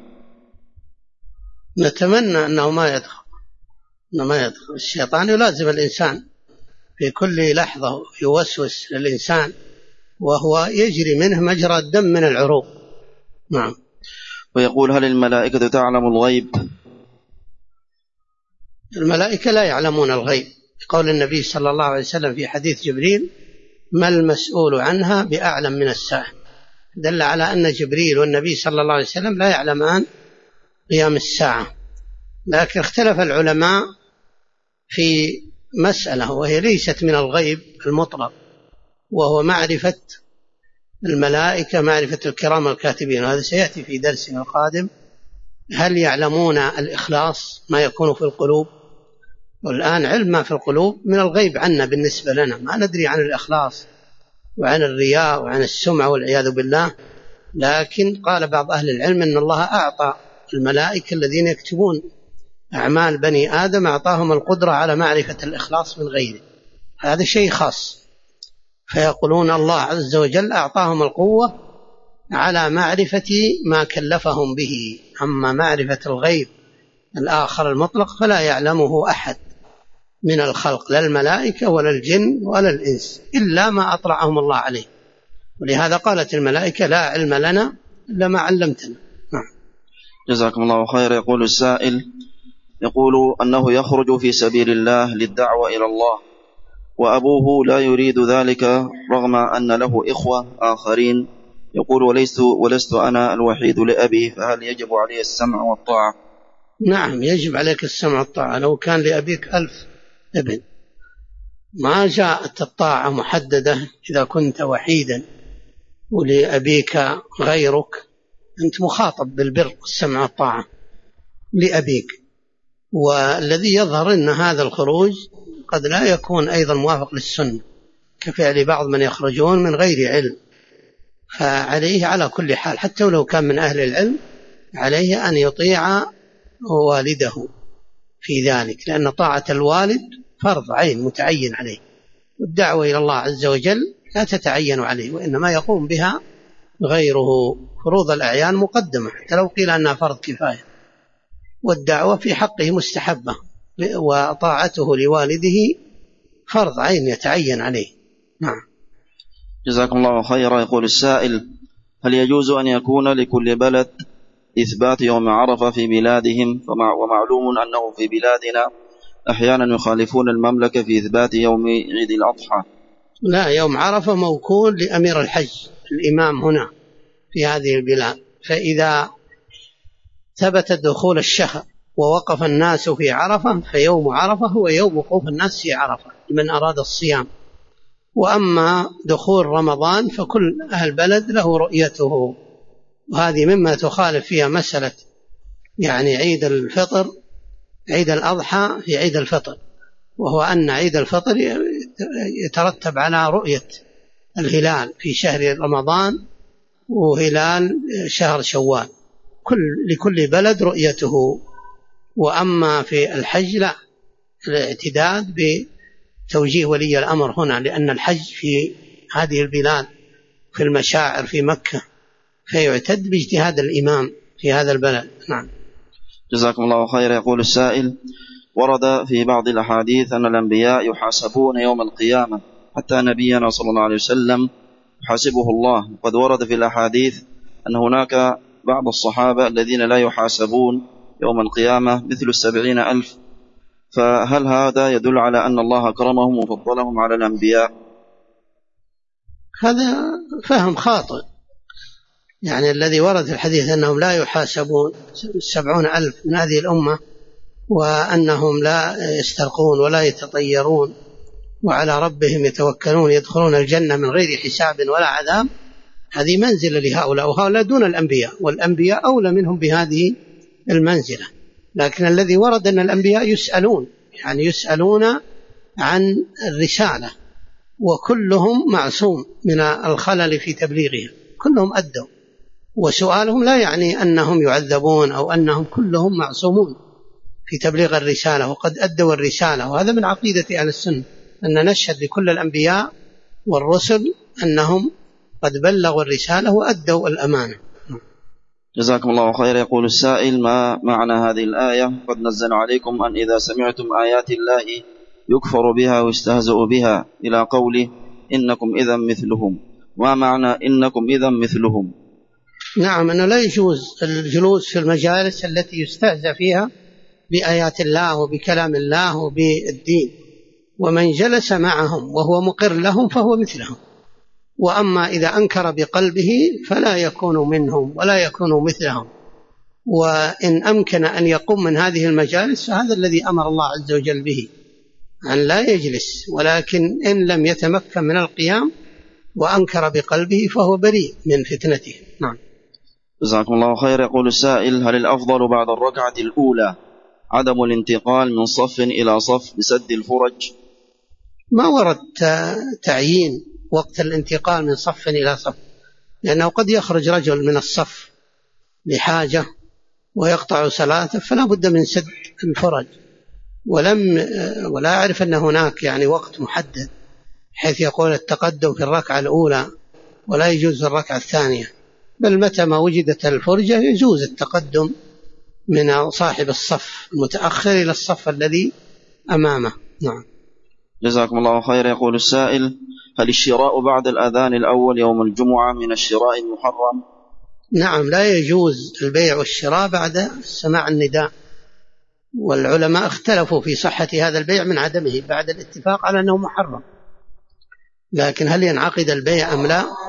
نتمنى أنه ما يدخل. الشيطان يلازم الإنسان في كل لحظة، يوسوس للإنسان وهو يجري منه مجرى الدم من العروق. نعم. ويقول: هل الملائكة تعلم الغيب؟ الملائكة لا يعلمون الغيب، قول النبي صلى الله عليه وسلم في حديث جبريل: ما المسؤول عنها بأعلم من السائل. دل على أن جبريل والنبي صلى الله عليه وسلم لا يعلمان قيام الساعة. لكن اختلف العلماء في مسألة وهي ليست من الغيب المطلق، وهو معرفة الملائكة، معرفة الكرام الكاتبين، وهذا سيأتي في درسنا القادم. هل يعلمون الإخلاص ما يكون في القلوب؟ والآن علم ما في القلوب من الغيب عنا بالنسبة لنا، ما ندري عن الإخلاص وعن الرياء وعن السمعة والعياذ بالله. لكن قال بعض أهل العلم أن الله أعطى الملائكة الذين يكتبون أعمال بني آدم، أعطاهم القدرة على معرفة الإخلاص من غيره، هذا شيء خاص. فيقولون الله عز وجل أعطاهم القوة على معرفة ما كلفهم به. أما معرفة الغيب الآخر المطلق فلا يعلمه أحد من الخلق، لا الملائكة ولا الجن ولا الإنس، إلا ما أطلعهم الله عليه. ولهذا قالت الملائكة: لا علم لنا إلا ما علمتنا. جزاكم الله خير. يقول السائل: يقول أنه يخرج في سبيل الله للدعوة إلى الله، وأبوه لا يريد ذلك رغم أن له إخوة آخرين. يقول: ولست أنا الوحيد لأبي، فهل يجب علي السمع والطاعة؟ نعم، يجب عليك السمع والطاعة. لو كان لأبيك 1000 ابن ما جاءت الطاعة محددة. إذا كنت وحيدا ولأبيك غيرك أنت مخاطب بالبر والسمع والطاعة لأبيك. والذي يظهر أن هذا الخروج قد لا يكون أيضا موافق للسنة، كفعل بعض من يخرجون من غير علم. فعليه على كل حال حتى ولو كان من أهل العلم عليه أن يطيع والده في ذلك، لأن طاعة الوالد فرض عين متعين عليه، والدعوة إلى الله عز وجل لا تتعين عليه، وإنما يقوم بها غيره. فروض الأعيان مقدمة حتى لو قيل أنها فرض كفاية، والدعوة في حقه مستحبة، وطاعته لوالده فرض عين يتعين عليه. نعم. جزاكم الله خيرا. يقول السائل: هل يجوز أن يكون لكل بلد إثبات يوم عرفة في بلادهم؟ ومعلوم أنه في بلادنا أحيانا يخالفون المملكة في إثبات يوم عيد الأضحى. لا، يوم عرفة موكول لأمير الحج الإمام هنا في هذه البلاد، فإذا ثبت دخول الشهر ووقف الناس في عرفة فيوم عرفة هو يوم وقوف الناس في عرفة لمن أراد الصيام. وأما دخول رمضان فكل أهل البلد له رؤيته، وهذه مما تخالف فيها مسألة يعني عيد الفطر، عيد الأضحى في عيد الفطر، وهو أن عيد الفطر يترتب على رؤية الهلال في شهر رمضان وهلال شهر شوال، لكل بلد رؤيته. وأما في الحج لا، الاعتداد بتوجيه ولي الأمر هنا، لأن الحج في هذه البلاد في المشاعر في مكة، فيعتد باجتهاد الإمام في هذا البلد. نعم. جزاكم الله خير. يقول السائل: ورد في بعض الأحاديث أن الأنبياء يحاسبون يوم القيامة، حتى نبينا صلى الله عليه وسلم يحاسبه الله. وقد ورد في الأحاديث أن هناك بعض الصحابة الذين لا يحاسبون يوم القيامة مثل 70,000، فهل هذا يدل على أن الله أكرمهم وفضلهم على الأنبياء؟ هذا فهم خاطئ، يعني الذي ورد في الحديث أنهم لا يحاسبون 70,000 من هذه الأمة، وأنهم لا يسترقون ولا يتطيرون وعلى ربهم يتوكلون يدخلون الجنة من غير حساب ولا عذاب، هذه منزلة لهؤلاء، وهؤلاء دون الأنبياء، والأنبياء أولى منهم بهذه المنزلة. لكن الذي ورد أن الأنبياء يسألون، يعني يسألون عن الرسالة، وكلهم معصوم من الخلل في تبليغها، كلهم أدوا، وسؤالهم لا يعني أنهم يعذبون أو أنهم كلهم معصومون في تبليغ الرسالة، وقد أدوا الرسالة. وهذا من عقيدة أهل السنة، أن نشهد لكل الأنبياء والرسل أنهم قد بلغوا الرسالة وأدوا الأمانة. جزاكم الله خير. يقول السائل: ما معنى هذه الآية: قد نزل عليكم أن إذا سمعتم آيات الله يكفر بها ويستهزئ بها، إلى قوله إنكم إذا مثلهم؟ ما معنى إنكم إذا مثلهم؟ نعم، أنه لا يجوز الجلوس في المجالس التي يستهزأ فيها بآيات الله وبكلام الله وبالدين، ومن جلس معهم وهو مقر لهم فهو مثلهم. وأما إذا أنكر بقلبه فلا يكون منهم ولا يكون مثلهم، وإن أمكن أن يقوم من هذه المجالس فهذا الذي أمر الله عز وجل به، أن لا يجلس، ولكن إن لم يتمكن من القيام وأنكر بقلبه فهو بريء من فتنته. نعم. جزاكم الله خير. يقول السائل: هل الأفضل بعد الركعة الأولى عدم الانتقال من صف إلى صف بسد الفرج؟ ما ورد تعيين وقت الانتقال من صف إلى صف، لأنه قد يخرج رجل من الصف لحاجة ويقطع صلاته، فلا بد من سد الفرج. ولا أعرف أن هناك يعني وقت محدد حيث يقول التقدم في الركعة الأولى ولا يجوز الركعة الثانية، بل متى ما وجدت الفرجة يجوز التقدم من صاحب الصف المتأخر إلى الصف الذي أمامه. نعم. جزاكم الله خير. يقول السائل: هل الشراء بعد الأذان الأول يوم الجمعة من الشراء المحرم؟ نعم، لا يجوز البيع والشراء بعد سماع النداء، والعلماء اختلفوا في صحة هذا البيع من عدمه بعد الاتفاق على أنه محرم، لكن هل ينعقد البيع أم لا